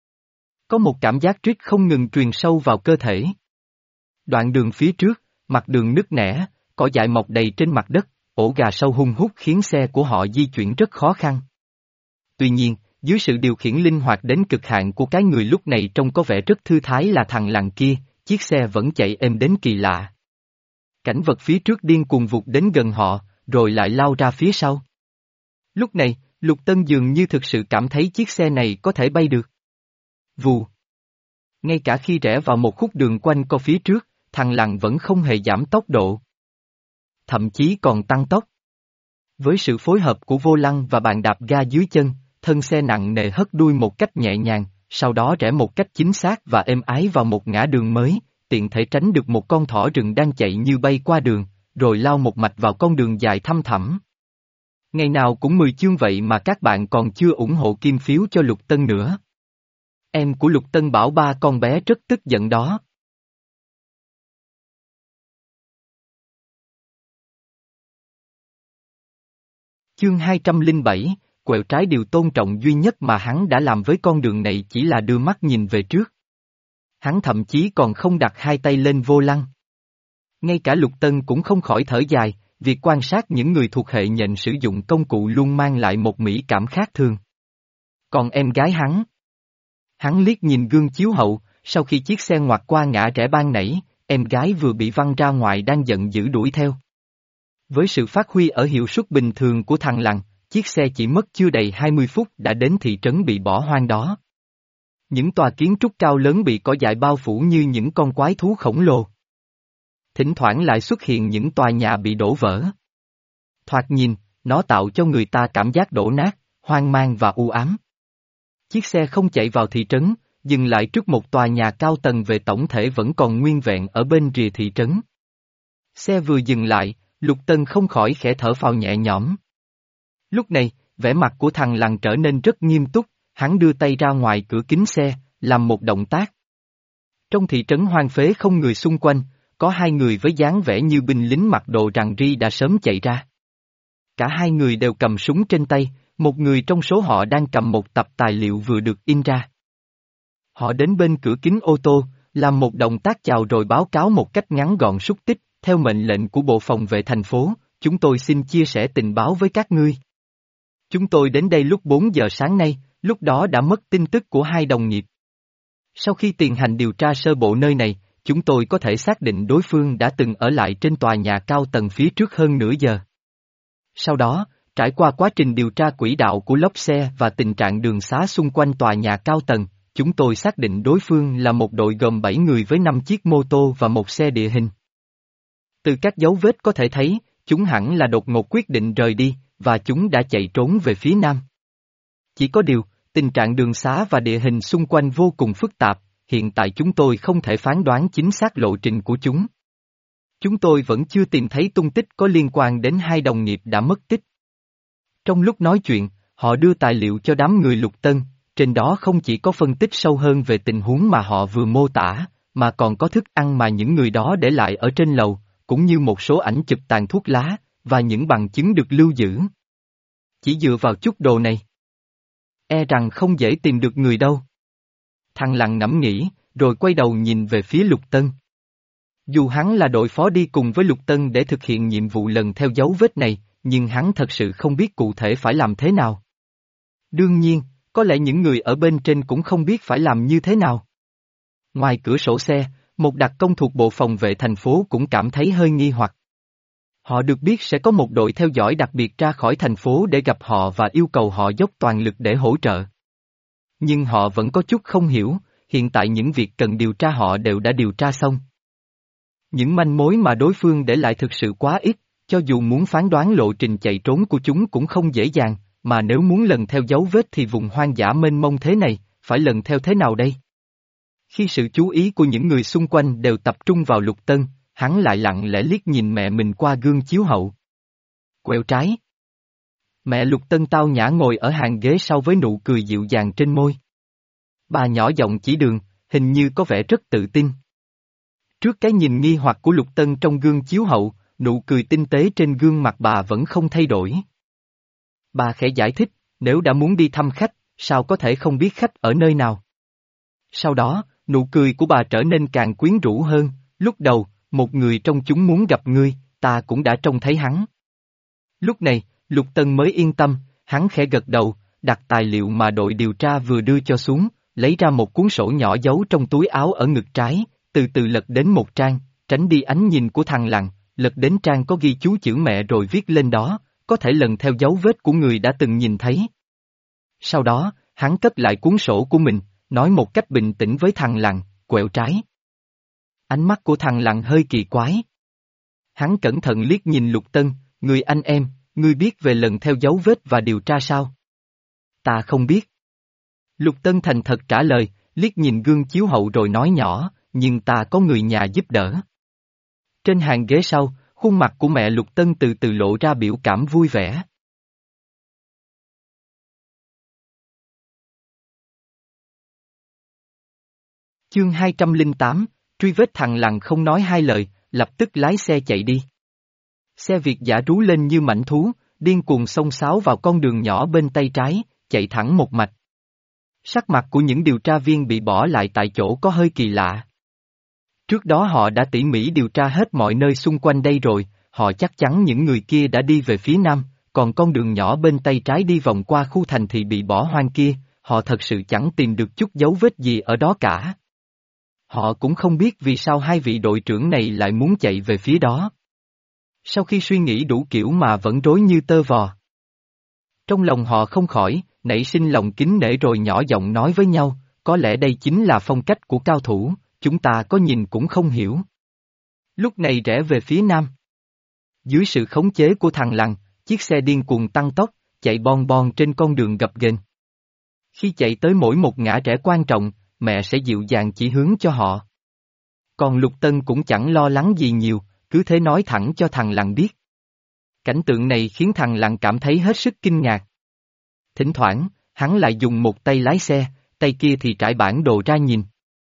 Có một cảm giác rít không ngừng truyền sâu vào cơ thể. Đoạn đường phía trước, mặt đường nứt nẻ, cỏ dại mọc đầy trên mặt đất, ổ gà sâu hun hút khiến xe của họ di chuyển rất khó khăn. Tuy nhiên, dưới sự điều khiển linh hoạt đến cực hạn của cái người lúc này trông có vẻ rất thư thái là thằng Lăng kia, chiếc xe vẫn chạy êm đến kỳ lạ. Cảnh vật phía trước điên cuồng vụt đến gần họ, rồi lại lao ra phía sau. Lúc này, Lục Tân dường như thực sự cảm thấy chiếc xe này có thể bay được. Vù. Ngay cả khi rẽ vào một khúc đường quanh co phía trước, thằng Lăng vẫn không hề giảm tốc độ. Thậm chí còn tăng tốc. Với sự phối hợp của vô lăng và bàn đạp ga dưới chân, thân xe nặng nề hất đuôi một cách nhẹ nhàng, sau đó rẽ một cách chính xác và êm ái vào một ngã đường mới, tiện thể tránh được một con thỏ rừng đang chạy như bay qua đường, rồi lao một mạch vào con đường dài thăm thẳm. Ngày nào cũng mười chương vậy mà các bạn còn chưa ủng hộ kim phiếu cho Lục Tân nữa. Em của Lục Tân bảo ba con bé rất tức giận đó. Chương hai trăm lẻ bảy, quẹo trái điều tôn trọng duy nhất mà hắn đã làm với con đường này chỉ là đưa mắt nhìn về trước. Hắn thậm chí còn không đặt hai tay lên vô lăng. Ngay cả Lục Tân cũng không khỏi thở dài, việc quan sát những người thuộc hệ nhện sử dụng công cụ luôn mang lại một mỹ cảm khác thường. Còn em gái hắn? Hắn liếc nhìn gương chiếu hậu, sau khi chiếc xe ngoặt qua ngã rẽ ban nãy, em gái vừa bị văng ra ngoài đang giận dữ đuổi theo. Với sự phát huy ở hiệu suất bình thường của thằng Lăng, chiếc xe chỉ mất chưa đầy hai mươi phút đã đến thị trấn bị bỏ hoang đó. Những tòa kiến trúc cao lớn bị cỏ dại bao phủ như những con quái thú khổng lồ. Thỉnh thoảng lại xuất hiện những tòa nhà bị đổ vỡ. Thoạt nhìn, nó tạo cho người ta cảm giác đổ nát, hoang mang và u ám. Chiếc xe không chạy vào thị trấn, dừng lại trước một tòa nhà cao tầng về tổng thể vẫn còn nguyên vẹn ở bên rìa thị trấn. Xe vừa dừng lại, Lục Tân không khỏi khẽ thở phào nhẹ nhõm. Lúc này, vẻ mặt của thằng Lăng trở nên rất nghiêm túc, hắn đưa tay ra ngoài cửa kính xe, làm một động tác. Trong thị trấn hoang phế không người xung quanh, có hai người với dáng vẻ như binh lính mặc đồ rằn ri đã sớm chạy ra. Cả hai người đều cầm súng trên tay, một người trong số họ đang cầm một tập tài liệu vừa được in ra. Họ đến bên cửa kính ô tô, làm một động tác chào rồi báo cáo một cách ngắn gọn xúc tích, theo mệnh lệnh của Bộ Phòng vệ thành phố, chúng tôi xin chia sẻ tình báo với các ngươi. Chúng tôi đến đây lúc bốn giờ sáng nay, lúc đó đã mất tin tức của hai đồng nghiệp. Sau khi tiến hành điều tra sơ bộ nơi này, chúng tôi có thể xác định đối phương đã từng ở lại trên tòa nhà cao tầng phía trước hơn nửa giờ. Sau đó, trải qua quá trình điều tra quỹ đạo của lốp xe và tình trạng đường xá xung quanh tòa nhà cao tầng, chúng tôi xác định đối phương là một đội gồm bảy người với năm chiếc mô tô và một xe địa hình. Từ các dấu vết có thể thấy, chúng hẳn là đột ngột quyết định rời đi, và chúng đã chạy trốn về phía nam. Chỉ có điều, tình trạng đường xá và địa hình xung quanh vô cùng phức tạp, hiện tại chúng tôi không thể phán đoán chính xác lộ trình của chúng. Chúng tôi vẫn chưa tìm thấy tung tích có liên quan đến hai đồng nghiệp đã mất tích. Trong lúc nói chuyện, họ đưa tài liệu cho đám người Lục Tân, trên đó không chỉ có phân tích sâu hơn về tình huống mà họ vừa mô tả, mà còn có thức ăn mà những người đó để lại ở trên lầu, cũng như một số ảnh chụp tàn thuốc lá, và những bằng chứng được lưu giữ. Chỉ dựa vào chút đồ này, e rằng không dễ tìm được người đâu. Thằng Lăng ngẫm nghĩ, rồi quay đầu nhìn về phía Lục Tân. Dù hắn là đội phó đi cùng với Lục Tân để thực hiện nhiệm vụ lần theo dấu vết này, nhưng hắn thật sự không biết cụ thể phải làm thế nào. Đương nhiên, có lẽ những người ở bên trên cũng không biết phải làm như thế nào. Ngoài cửa sổ xe, một đặc công thuộc bộ phòng vệ thành phố cũng cảm thấy hơi nghi hoặc. Họ được biết sẽ có một đội theo dõi đặc biệt ra khỏi thành phố để gặp họ và yêu cầu họ dốc toàn lực để hỗ trợ. Nhưng họ vẫn có chút không hiểu, hiện tại những việc cần điều tra họ đều đã điều tra xong. Những manh mối mà đối phương để lại thực sự quá ít, cho dù muốn phán đoán lộ trình chạy trốn của chúng cũng không dễ dàng, mà nếu muốn lần theo dấu vết thì vùng hoang dã mênh mông thế này, phải lần theo thế nào đây? Khi sự chú ý của những người xung quanh đều tập trung vào Lục Tân, hắn lại lặng lẽ liếc nhìn mẹ mình qua gương chiếu hậu. Quẹo trái. Mẹ Lục Tân tao nhã ngồi ở hàng ghế sau với nụ cười dịu dàng trên môi. Bà nhỏ giọng chỉ đường, hình như có vẻ rất tự tin. Trước cái nhìn nghi hoặc của Lục Tân trong gương chiếu hậu, nụ cười tinh tế trên gương mặt bà vẫn không thay đổi. Bà khẽ giải thích, nếu đã muốn đi thăm khách, sao có thể không biết khách ở nơi nào. Sau đó, nụ cười của bà trở nên càng quyến rũ hơn, lúc đầu, một người trong chúng muốn gặp ngươi, ta cũng đã trông thấy hắn. Lúc này, Lục Tân mới yên tâm, hắn khẽ gật đầu, đặt tài liệu mà đội điều tra vừa đưa cho xuống, lấy ra một cuốn sổ nhỏ giấu trong túi áo ở ngực trái, từ từ lật đến một trang, tránh đi ánh nhìn của thằng lằn, lật đến trang có ghi chú chữ mẹ rồi viết lên đó, có thể lần theo dấu vết của người đã từng nhìn thấy. Sau đó, hắn cất lại cuốn sổ của mình, nói một cách bình tĩnh với thằng lằn, quẹo trái. Ánh mắt của thằng lằn hơi kỳ quái. Hắn cẩn thận liếc nhìn Lục Tân, người anh em, ngươi biết về lần theo dấu vết và điều tra sao? Ta không biết. Lục Tân thành thật trả lời, liếc nhìn gương chiếu hậu rồi nói nhỏ, nhưng ta có người nhà giúp đỡ. Trên hàng ghế sau, khuôn mặt của mẹ Lục Tân từ từ lộ ra biểu cảm vui vẻ. Chương hai trăm lẻ tám, truy vết thằng lằn không nói hai lời, lập tức lái xe chạy đi. Xe Việt dã rú lên như mãnh thú, điên cuồng xông xáo vào con đường nhỏ bên tay trái, chạy thẳng một mạch. Sắc mặt của những điều tra viên bị bỏ lại tại chỗ có hơi kỳ lạ. Trước đó họ đã tỉ mỉ điều tra hết mọi nơi xung quanh đây rồi, họ chắc chắn những người kia đã đi về phía nam, còn con đường nhỏ bên tay trái đi vòng qua khu thành thị bị bỏ hoang kia, họ thật sự chẳng tìm được chút dấu vết gì ở đó cả. Họ cũng không biết vì sao hai vị đội trưởng này lại muốn chạy về phía đó. Sau khi suy nghĩ đủ kiểu mà vẫn rối như tơ vò. Trong lòng họ không khỏi, nảy sinh lòng kính nể rồi nhỏ giọng nói với nhau, có lẽ đây chính là phong cách của cao thủ, chúng ta có nhìn cũng không hiểu. Lúc này rẽ về phía nam. Dưới sự khống chế của thằng lằn, chiếc xe điên cuồng tăng tốc, chạy bon bon trên con đường gập ghềnh. Khi chạy tới mỗi một ngã rẽ quan trọng, mẹ sẽ dịu dàng chỉ hướng cho họ. Còn Lục Tân cũng chẳng lo lắng gì nhiều, cứ thế nói thẳng cho thằng lằn biết. Cảnh tượng này khiến thằng lằn cảm thấy hết sức kinh ngạc. Thỉnh thoảng, hắn lại dùng một tay lái xe, tay kia thì trải bản đồ ra nhìn.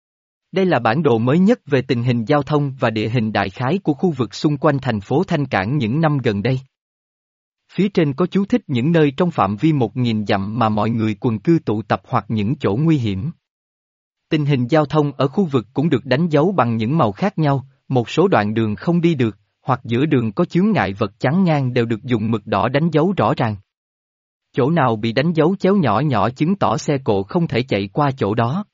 Đây là bản đồ mới nhất về tình hình giao thông và địa hình đại khái của khu vực xung quanh thành phố Thanh Cảng những năm gần đây. Phía trên có chú thích những nơi trong phạm vi một nghìn dặm mà mọi người quần cư tụ tập hoặc những chỗ nguy hiểm. Tình hình giao thông ở khu vực cũng được đánh dấu bằng những màu khác nhau, một số đoạn đường không đi được, hoặc giữa đường có chướng ngại vật chắn ngang đều được dùng mực đỏ đánh dấu rõ ràng. Chỗ nào bị đánh dấu chéo nhỏ nhỏ chứng tỏ xe cộ không thể chạy qua chỗ đó.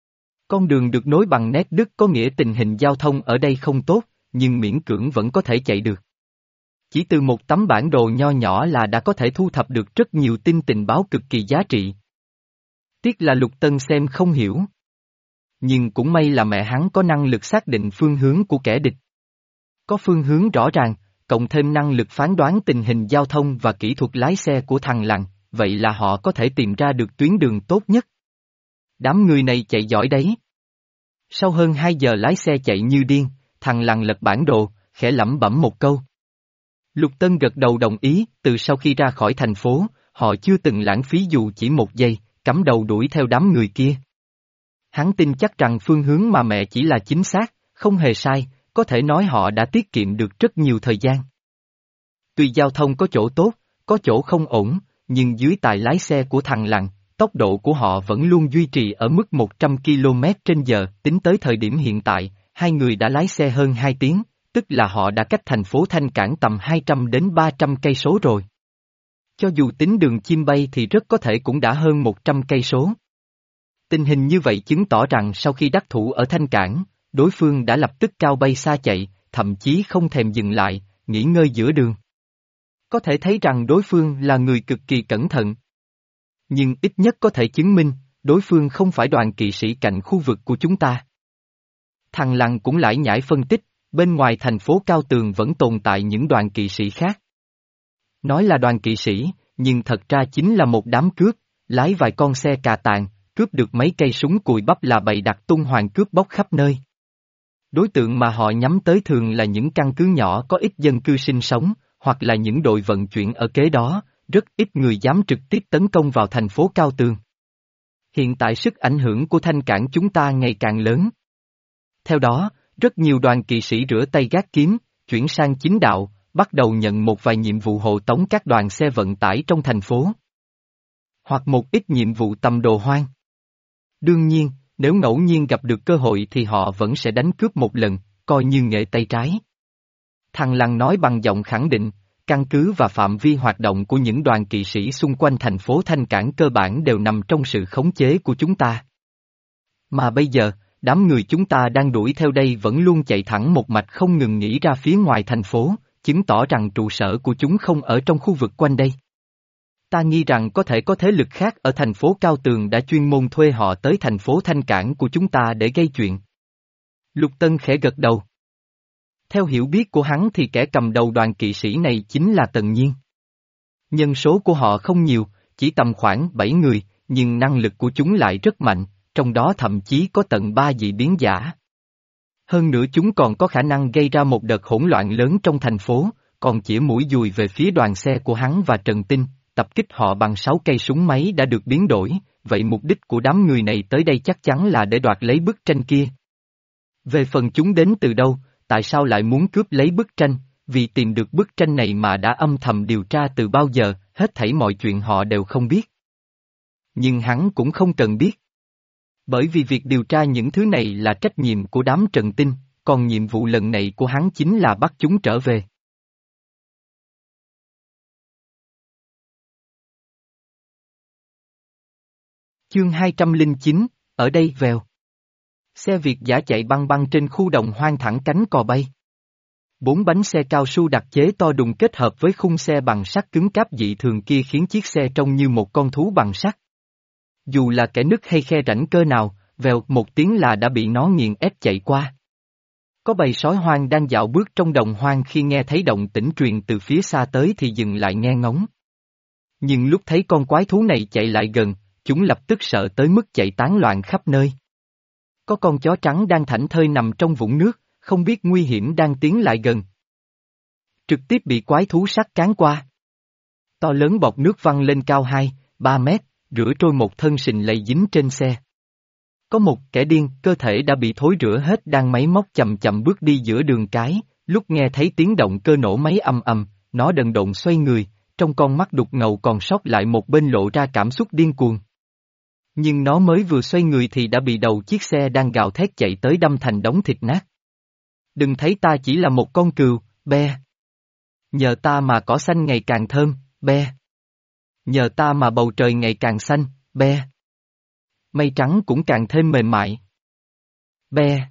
Con đường được nối bằng nét đứt có nghĩa tình hình giao thông ở đây không tốt, nhưng miễn cưỡng vẫn có thể chạy được. Chỉ từ một tấm bản đồ nho nhỏ là đã có thể thu thập được rất nhiều tin tình báo cực kỳ giá trị. Tiếc là Lục Tân xem không hiểu. Nhưng cũng may là mẹ hắn có năng lực xác định phương hướng của kẻ địch. Có phương hướng rõ ràng, cộng thêm năng lực phán đoán tình hình giao thông và kỹ thuật lái xe của thằng lằn, vậy là họ có thể tìm ra được tuyến đường tốt nhất. Đám người này chạy giỏi đấy. Sau hơn hai giờ lái xe chạy như điên, thằng lằn lật bản đồ, khẽ lẩm bẩm một câu. Lục Tân gật đầu đồng ý, từ sau khi ra khỏi thành phố, họ chưa từng lãng phí dù chỉ một giây, cắm đầu đuổi theo đám người kia. Hắn tin chắc rằng phương hướng mà mẹ chỉ là chính xác, không hề sai, có thể nói họ đã tiết kiệm được rất nhiều thời gian. Tuy giao thông có chỗ tốt, có chỗ không ổn, nhưng dưới tài lái xe của thằng lằn, tốc độ của họ vẫn luôn duy trì ở mức một trăm ki lô mét trên giờ, tính tới thời điểm hiện tại, hai người đã lái xe hơn hai tiếng, tức là họ đã cách thành phố Thanh Cảng tầm hai trăm đến ba trăm cây số rồi. Cho dù tính đường chim bay thì rất có thể cũng đã hơn một trăm cây số. Tình hình như vậy chứng tỏ rằng sau khi đắc thủ ở Thanh Cảng, đối phương đã lập tức cao bay xa chạy, thậm chí không thèm dừng lại, nghỉ ngơi giữa đường. Có thể thấy rằng đối phương là người cực kỳ cẩn thận. Nhưng ít nhất có thể chứng minh, đối phương không phải đoàn kỵ sĩ cạnh khu vực của chúng ta. Thằng Lăng cũng lải nhải phân tích, bên ngoài thành phố Cao Tường vẫn tồn tại những đoàn kỵ sĩ khác. Nói là đoàn kỵ sĩ, nhưng thật ra chính là một đám cướp, lái vài con xe cà tàng, cướp được mấy cây súng cùi bắp là bày đặt tung hoành cướp bóc khắp nơi. Đối tượng mà họ nhắm tới thường là những căn cứ nhỏ có ít dân cư sinh sống, hoặc là những đội vận chuyển ở kế đó, rất ít người dám trực tiếp tấn công vào thành phố Cao Tường. Hiện tại sức ảnh hưởng của Thanh Cảng chúng ta ngày càng lớn. Theo đó, rất nhiều đoàn kỵ sĩ rửa tay gác kiếm, chuyển sang chính đạo, bắt đầu nhận một vài nhiệm vụ hộ tống các đoàn xe vận tải trong thành phố. Hoặc một ít nhiệm vụ tầm đồ hoang. Đương nhiên, nếu ngẫu nhiên gặp được cơ hội thì họ vẫn sẽ đánh cướp một lần, coi như nghệ tay trái. Thằng Lăng nói bằng giọng khẳng định, căn cứ và phạm vi hoạt động của những đoàn kỵ sĩ xung quanh thành phố Thanh Cảng cơ bản đều nằm trong sự khống chế của chúng ta. Mà bây giờ, đám người chúng ta đang đuổi theo đây vẫn luôn chạy thẳng một mạch không ngừng nghỉ ra phía ngoài thành phố, chứng tỏ rằng trụ sở của chúng không ở trong khu vực quanh đây. Ta nghi rằng có thể có thế lực khác ở thành phố Cao Tường đã chuyên môn thuê họ tới thành phố Thanh Cảng của chúng ta để gây chuyện. Lục Tân khẽ gật đầu. Theo hiểu biết của hắn thì kẻ cầm đầu đoàn kỵ sĩ này chính là Tần Nhiên. Nhân số của họ không nhiều, chỉ tầm khoảng bảy người, nhưng năng lực của chúng lại rất mạnh, trong đó thậm chí có tận ba dị biến giả. Hơn nữa chúng còn có khả năng gây ra một đợt hỗn loạn lớn trong thành phố, còn chĩa mũi dùi về phía đoàn xe của hắn và Trần Tinh, tập kích họ bằng sáu cây súng máy đã được biến đổi, vậy mục đích của đám người này tới đây chắc chắn là để đoạt lấy bức tranh kia. Về phần chúng đến từ đâu, tại sao lại muốn cướp lấy bức tranh, vì tìm được bức tranh này mà đã âm thầm điều tra từ bao giờ, hết thảy mọi chuyện họ đều không biết. Nhưng hắn cũng không cần biết. Bởi vì việc điều tra những thứ này là trách nhiệm của đám Trần Tinh, còn nhiệm vụ lần này của hắn chính là bắt chúng trở về. Chương hai trăm lẻ chín, ở đây vèo. Xe Việt giã chạy băng băng trên khu đồng hoang thẳng cánh cò bay. Bốn bánh xe cao su đặc chế to đùng kết hợp với khung xe bằng sắt cứng cáp dị thường kia khiến chiếc xe trông như một con thú bằng sắt. Dù là kẻ nứt hay khe rãnh cơ nào, vèo một tiếng là đã bị nó nghiền ép chạy qua. Có bầy sói hoang đang dạo bước trong đồng hoang khi nghe thấy động tĩnh truyền từ phía xa tới thì dừng lại nghe ngóng. Nhưng lúc thấy con quái thú này chạy lại gần, chúng lập tức sợ tới mức chạy tán loạn khắp nơi. Có con chó trắng đang thảnh thơi nằm trong vũng nước, không biết nguy hiểm đang tiến lại gần. Trực tiếp bị quái thú sắt cán qua. To lớn bọt nước văng lên cao hai, ba mét, rửa trôi một thân sình lầy dính trên xe. Có một kẻ điên, cơ thể đã bị thối rữa hết đang máy móc chậm chậm bước đi giữa đường cái, lúc nghe thấy tiếng động cơ nổ máy ầm ầm, nó đần độn xoay người, trong con mắt đục ngầu còn sót lại một bên lộ ra cảm xúc điên cuồng. Nhưng nó mới vừa xoay người thì đã bị đầu chiếc xe đang gào thét chạy tới đâm thành đống thịt nát. Đừng thấy ta chỉ là một con cừu, be. Nhờ ta mà cỏ xanh ngày càng thơm, be. Nhờ ta mà bầu trời ngày càng xanh, be. Mây trắng cũng càng thêm mềm mại. Be.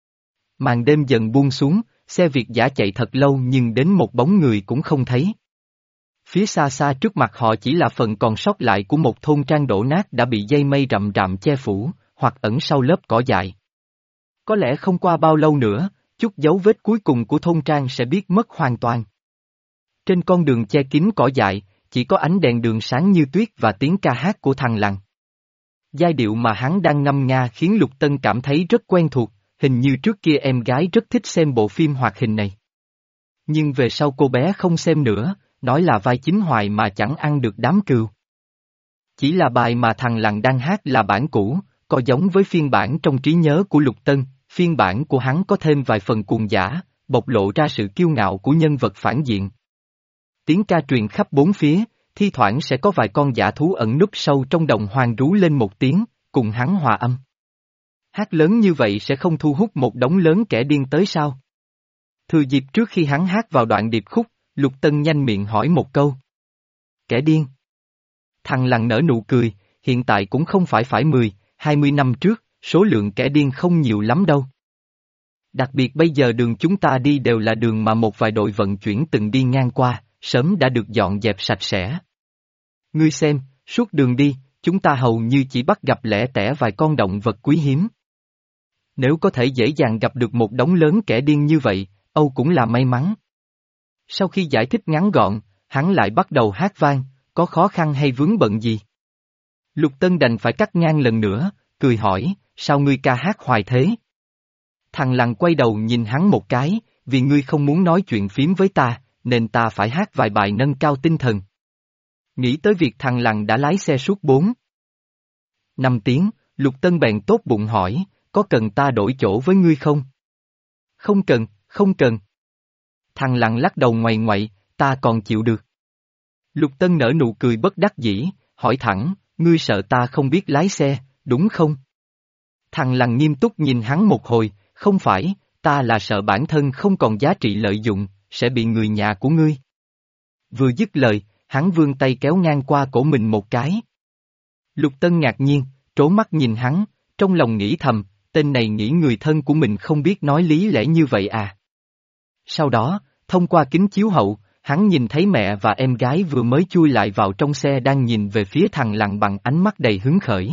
Màn đêm dần buông xuống, xe Việt giã chạy thật lâu nhưng đến một bóng người cũng không thấy. Phía xa xa trước mặt họ chỉ là phần còn sót lại của một thôn trang đổ nát đã bị dây mây rậm rạp che phủ, hoặc ẩn sau lớp cỏ dại. Có lẽ không qua bao lâu nữa, chút dấu vết cuối cùng của thôn trang sẽ biến mất hoàn toàn. Trên con đường che kín cỏ dại, chỉ có ánh đèn đường sáng như tuyết và tiếng ca hát của thằng Lăng. Giai điệu mà hắn đang ngâm nga khiến Lục Tân cảm thấy rất quen thuộc, hình như trước kia em gái rất thích xem bộ phim hoạt hình này. Nhưng về sau cô bé không xem nữa, nói là vai chính hoài mà chẳng ăn được đám cừu. Chỉ là bài mà thằng Lăng đang hát là bản cũ, có giống với phiên bản trong trí nhớ của Lục Tân, phiên bản của hắn có thêm vài phần cuồng dã, bộc lộ ra sự kiêu ngạo của nhân vật phản diện. Tiếng ca truyền khắp bốn phía, thi thoảng sẽ có vài con dã thú ẩn núp sâu trong đồng hoang rú lên một tiếng, cùng hắn hòa âm. Hát lớn như vậy sẽ không thu hút một đống lớn kẻ điên tới sao? Thừa dịp trước khi hắn hát vào đoạn điệp khúc, Lục Tân nhanh miệng hỏi một câu. Kẻ điên? Thằng Lằn nở nụ cười, hiện tại cũng không phải phải mười, hai mươi năm trước, số lượng kẻ điên không nhiều lắm đâu. Đặc biệt bây giờ đường chúng ta đi đều là đường mà một vài đội vận chuyển từng đi ngang qua, sớm đã được dọn dẹp sạch sẽ. Ngươi xem, suốt đường đi, chúng ta hầu như chỉ bắt gặp lẻ tẻ vài con động vật quý hiếm. Nếu có thể dễ dàng gặp được một đống lớn kẻ điên như vậy, Âu cũng là may mắn. Sau khi giải thích ngắn gọn, hắn lại bắt đầu hát vang, có khó khăn hay vướng bận gì? Lục Tân đành phải cắt ngang lần nữa, cười hỏi, sao ngươi ca hát hoài thế? Thằng Lằn quay đầu nhìn hắn một cái, vì ngươi không muốn nói chuyện phím với ta, nên ta phải hát vài bài nâng cao tinh thần. Nghĩ tới việc thằng Lằn đã lái xe suốt bốn năm tiếng, Lục Tân bèn tốt bụng hỏi, có cần ta đổi chỗ với ngươi không? Không cần, không cần. Thằng Lằn lắc đầu ngoày ngoậy, ta còn chịu được. Lục Tân nở nụ cười bất đắc dĩ, hỏi thẳng, ngươi sợ ta không biết lái xe, đúng không? Thằng Lằn nghiêm túc nhìn hắn một hồi, không phải, ta là sợ bản thân không còn giá trị lợi dụng, sẽ bị người nhà của ngươi. Vừa dứt lời, hắn vươn tay kéo ngang qua cổ mình một cái. Lục Tân ngạc nhiên, trố mắt nhìn hắn, trong lòng nghĩ thầm, tên này nghĩ người thân của mình không biết nói lý lẽ như vậy à. Sau đó, thông qua kính chiếu hậu, hắn nhìn thấy mẹ và em gái vừa mới chui lại vào trong xe đang nhìn về phía thằng Lằn bằng ánh mắt đầy hứng khởi.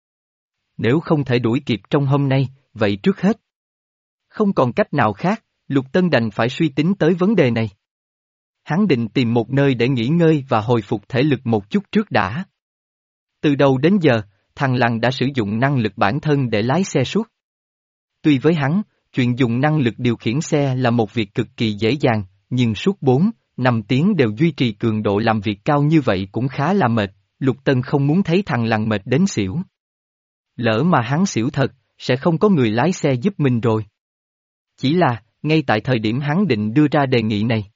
Nếu không thể đuổi kịp trong hôm nay, vậy trước hết. Không còn cách nào khác, Lục Tân đành phải suy tính tới vấn đề này. Hắn định tìm một nơi để nghỉ ngơi và hồi phục thể lực một chút trước đã. Từ đầu đến giờ, thằng Lằn đã sử dụng năng lực bản thân để lái xe suốt. Tuy với hắn, chuyện dùng năng lực điều khiển xe là một việc cực kỳ dễ dàng, nhưng suốt bốn, năm tiếng đều duy trì cường độ làm việc cao như vậy cũng khá là mệt, Lục Tân không muốn thấy thằng Lằn mệt đến xỉu. Lỡ mà hắn xỉu thật, sẽ không có người lái xe giúp mình rồi. Chỉ là, ngay tại thời điểm hắn định đưa ra đề nghị này.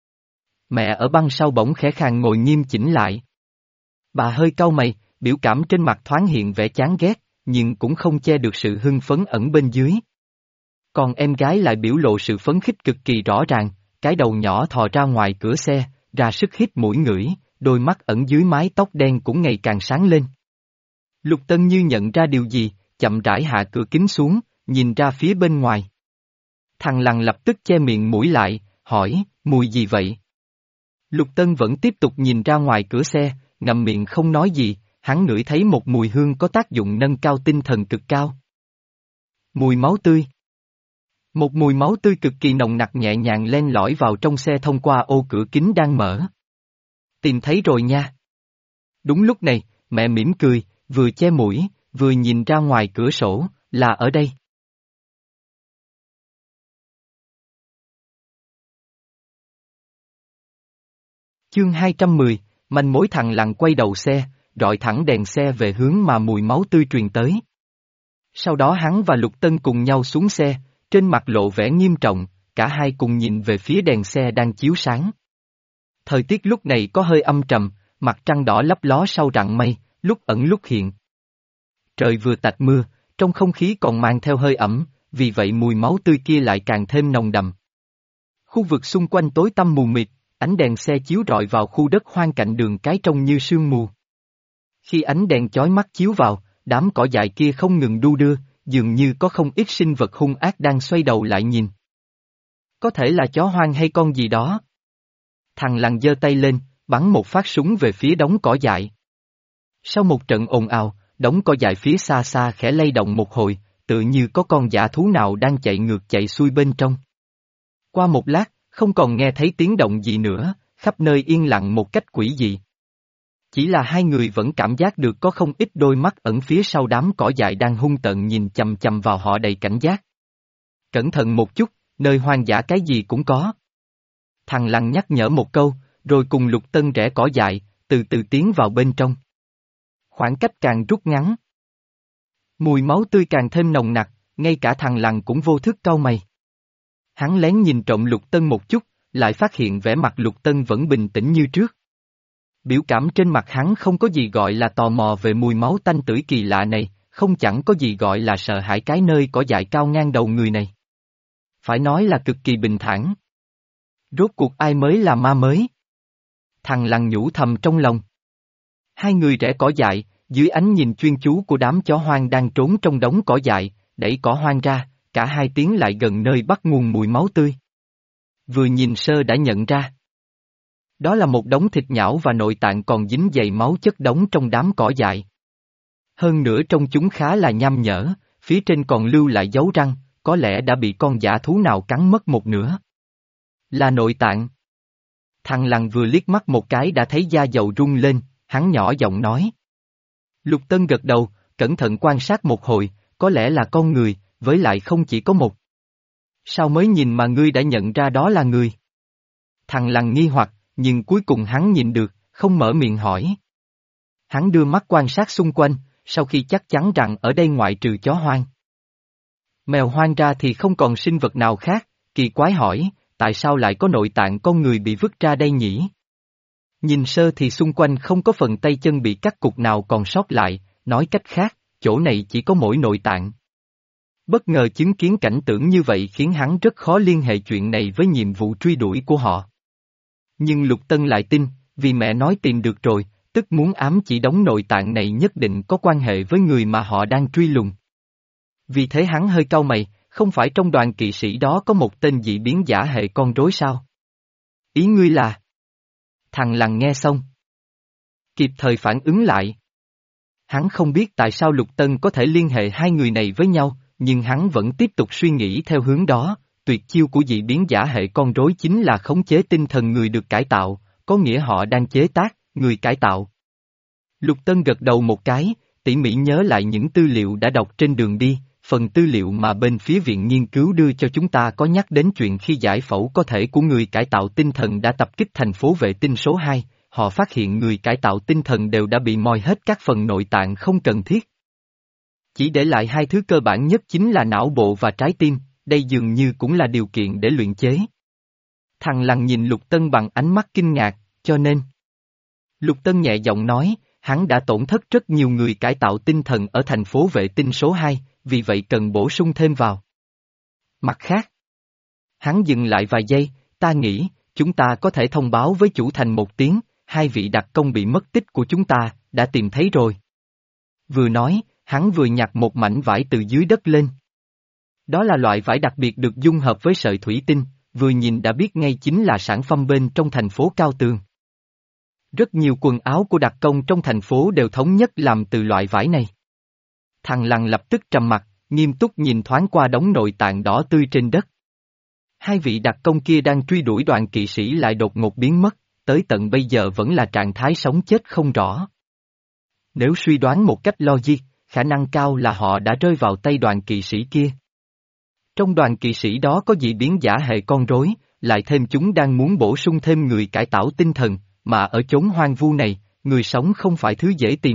Mẹ ở băng sau bỗng khẽ khàng ngồi nghiêm chỉnh lại. Bà hơi cau mày, biểu cảm trên mặt thoáng hiện vẻ chán ghét, nhưng cũng không che được sự hưng phấn ẩn bên dưới. Còn em gái lại biểu lộ sự phấn khích cực kỳ rõ ràng, cái đầu nhỏ thò ra ngoài cửa xe, ra sức hít mũi ngửi, đôi mắt ẩn dưới mái tóc đen cũng ngày càng sáng lên. Lục Tân như nhận ra điều gì, chậm rãi hạ cửa kính xuống, nhìn ra phía bên ngoài. Thằng Lằn lập tức che miệng mũi lại, hỏi, mùi gì vậy? Lục Tân vẫn tiếp tục nhìn ra ngoài cửa xe, ngậm miệng không nói gì, hắn ngửi thấy một mùi hương có tác dụng nâng cao tinh thần cực cao. Mùi máu tươi. Một mùi máu tươi cực kỳ nồng nặc nhẹ nhàng len lỏi vào trong xe thông qua ô cửa kính đang mở. Tìm thấy rồi nha. Đúng lúc này, mẹ mỉm cười, vừa che mũi, vừa nhìn ra ngoài cửa sổ, là ở đây. Chương hai trăm mười, manh mối. Thằng Lằn quay đầu xe, rọi thẳng đèn xe về hướng mà mùi máu tươi truyền tới. Sau đó hắn và Lục Tân cùng nhau xuống xe, trên mặt lộ vẻ nghiêm trọng, cả hai cùng nhìn về phía đèn xe đang chiếu sáng. Thời tiết lúc này có hơi âm trầm, mặt trăng đỏ lấp ló sau rặng mây, lúc ẩn lúc hiện. Trời vừa tạnh mưa, trong không khí còn mang theo hơi ẩm, vì vậy mùi máu tươi kia lại càng thêm nồng đậm. Khu vực xung quanh tối tăm mù mịt, ánh đèn xe chiếu rọi vào khu đất hoang cạnh đường cái trông như sương mù. Khi ánh đèn chói mắt chiếu vào, đám cỏ dại kia không ngừng đu đưa, dường như có không ít sinh vật hung ác đang xoay đầu lại nhìn. Có thể là chó hoang hay con gì đó. Thằng Lằn giơ tay lên, bắn một phát súng về phía đống cỏ dại. Sau một trận ồn ào, đống cỏ dại phía xa xa khẽ lay động một hồi, tự như có con dã thú nào đang chạy ngược chạy xuôi bên trong. Qua một lát, không còn nghe thấy tiếng động gì nữa, khắp nơi yên lặng một cách quỷ dị. Chỉ là hai người vẫn cảm giác được có không ít đôi mắt ẩn phía sau đám cỏ dại đang hung tợn nhìn chằm chằm vào họ đầy cảnh giác. Cẩn thận một chút, nơi hoang dã cái gì cũng có. Thằng Lằn nhắc nhở một câu, rồi cùng Lục Tân rẽ cỏ dại, từ từ tiến vào bên trong. Khoảng cách càng rút ngắn. Mùi máu tươi càng thêm nồng nặc, ngay cả thằng Lằn cũng vô thức cau mày. Hắn lén nhìn trộm Lục Tân một chút, lại phát hiện vẻ mặt Lục Tân vẫn bình tĩnh như trước. Biểu cảm trên mặt hắn không có gì gọi là tò mò về mùi máu tanh tưởi kỳ lạ này, không chẳng có gì gọi là sợ hãi cái nơi cỏ dại cao ngang đầu người này. Phải nói là cực kỳ bình thản. Rốt cuộc ai mới là ma mới? Thằng Lằn nhủ thầm trong lòng. Hai người rẽ cỏ dại, dưới ánh nhìn chuyên chú của đám chó hoang đang trốn trong đống cỏ dại, đẩy cỏ hoang ra, cả hai tiến lại gần nơi bắt nguồn mùi máu tươi. Vừa nhìn sơ đã nhận ra. Đó là một đống thịt nhão và nội tạng còn dính dày máu chất đống trong đám cỏ dại. Hơn nữa trong chúng khá là nham nhở, phía trên còn lưu lại dấu răng, có lẽ đã bị con dã thú nào cắn mất một nửa. Là nội tạng. Thằng Lằn vừa liếc mắt một cái đã thấy da dầu rung lên, hắn nhỏ giọng nói. Lục Tân gật đầu, cẩn thận quan sát một hồi, có lẽ là con người, với lại không chỉ có một. Sao mới nhìn mà ngươi đã nhận ra đó là người? Thằng Lằn nghi hoặc, nhưng cuối cùng hắn nhìn được, không mở miệng hỏi. Hắn đưa mắt quan sát xung quanh, sau khi chắc chắn rằng ở đây ngoại trừ chó hoang. Mèo hoang ra thì không còn sinh vật nào khác, kỳ quái hỏi, tại sao lại có nội tạng con người bị vứt ra đây nhỉ? Nhìn sơ thì xung quanh không có phần tay chân bị cắt cục nào còn sót lại, nói cách khác, chỗ này chỉ có mỗi nội tạng. Bất ngờ chứng kiến cảnh tượng như vậy khiến hắn rất khó liên hệ chuyện này với nhiệm vụ truy đuổi của họ. Nhưng Lục Tân lại tin, vì mẹ nói tìm được rồi, tức muốn ám chỉ đống nội tạng này nhất định có quan hệ với người mà họ đang truy lùng. Vì thế hắn hơi cau mày, không phải trong đoàn kỵ sĩ đó có một tên dị biến giả hệ con rối sao? Ý ngươi là... Thằng Lằn nghe xong. Kịp thời phản ứng lại. Hắn không biết tại sao Lục Tân có thể liên hệ hai người này với nhau, nhưng hắn vẫn tiếp tục suy nghĩ theo hướng đó, tuyệt chiêu của dị biến giả hệ con rối chính là khống chế tinh thần người được cải tạo, có nghĩa họ đang chế tác, người cải tạo. Lục Tân gật đầu một cái, tỉ mỉ nhớ lại những tư liệu đã đọc trên đường đi, phần tư liệu mà bên phía viện nghiên cứu đưa cho chúng ta có nhắc đến chuyện khi giải phẫu có thể của người cải tạo tinh thần đã tập kích thành phố vệ tinh số hai, họ phát hiện người cải tạo tinh thần đều đã bị moi hết các phần nội tạng không cần thiết. Chỉ để lại hai thứ cơ bản nhất chính là não bộ và trái tim, đây dường như cũng là điều kiện để luyện chế. Thằng Lằn nhìn Lục Tân bằng ánh mắt kinh ngạc, cho nên. Lục Tân nhẹ giọng nói, hắn đã tổn thất rất nhiều người cải tạo tinh thần ở thành phố vệ tinh số hai, vì vậy cần bổ sung thêm vào. Mặt khác, hắn dừng lại vài giây, ta nghĩ, chúng ta có thể thông báo với chủ thành một tiếng, hai vị đặc công bị mất tích của chúng ta, đã tìm thấy rồi. Vừa nói, hắn vừa nhặt một mảnh vải từ dưới đất lên. Đó là loại vải đặc biệt được dung hợp với sợi thủy tinh, vừa nhìn đã biết ngay chính là sản phẩm bên trong thành phố Cao Tường. Rất nhiều quần áo của đặc công trong thành phố đều thống nhất làm từ loại vải này. Thằng Lằn lập tức trầm mặt, nghiêm túc nhìn thoáng qua đống nội tạng đỏ tươi trên đất. Hai vị đặc công kia đang truy đuổi đoàn kỵ sĩ lại đột ngột biến mất, tới tận bây giờ vẫn là trạng thái sống chết không rõ. Nếu suy đoán một cách logic, khả năng cao là họ đã rơi vào tay đoàn kỵ sĩ kia. Trong đoàn kỵ sĩ đó có dị biến giả hệ con rối, lại thêm chúng đang muốn bổ sung thêm người cải tạo tinh thần, mà ở chốn hoang vu này, người sống không phải thứ dễ tìm.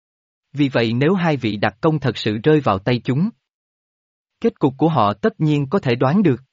Vì vậy nếu hai vị đặc công thật sự rơi vào tay chúng, kết cục của họ tất nhiên có thể đoán được.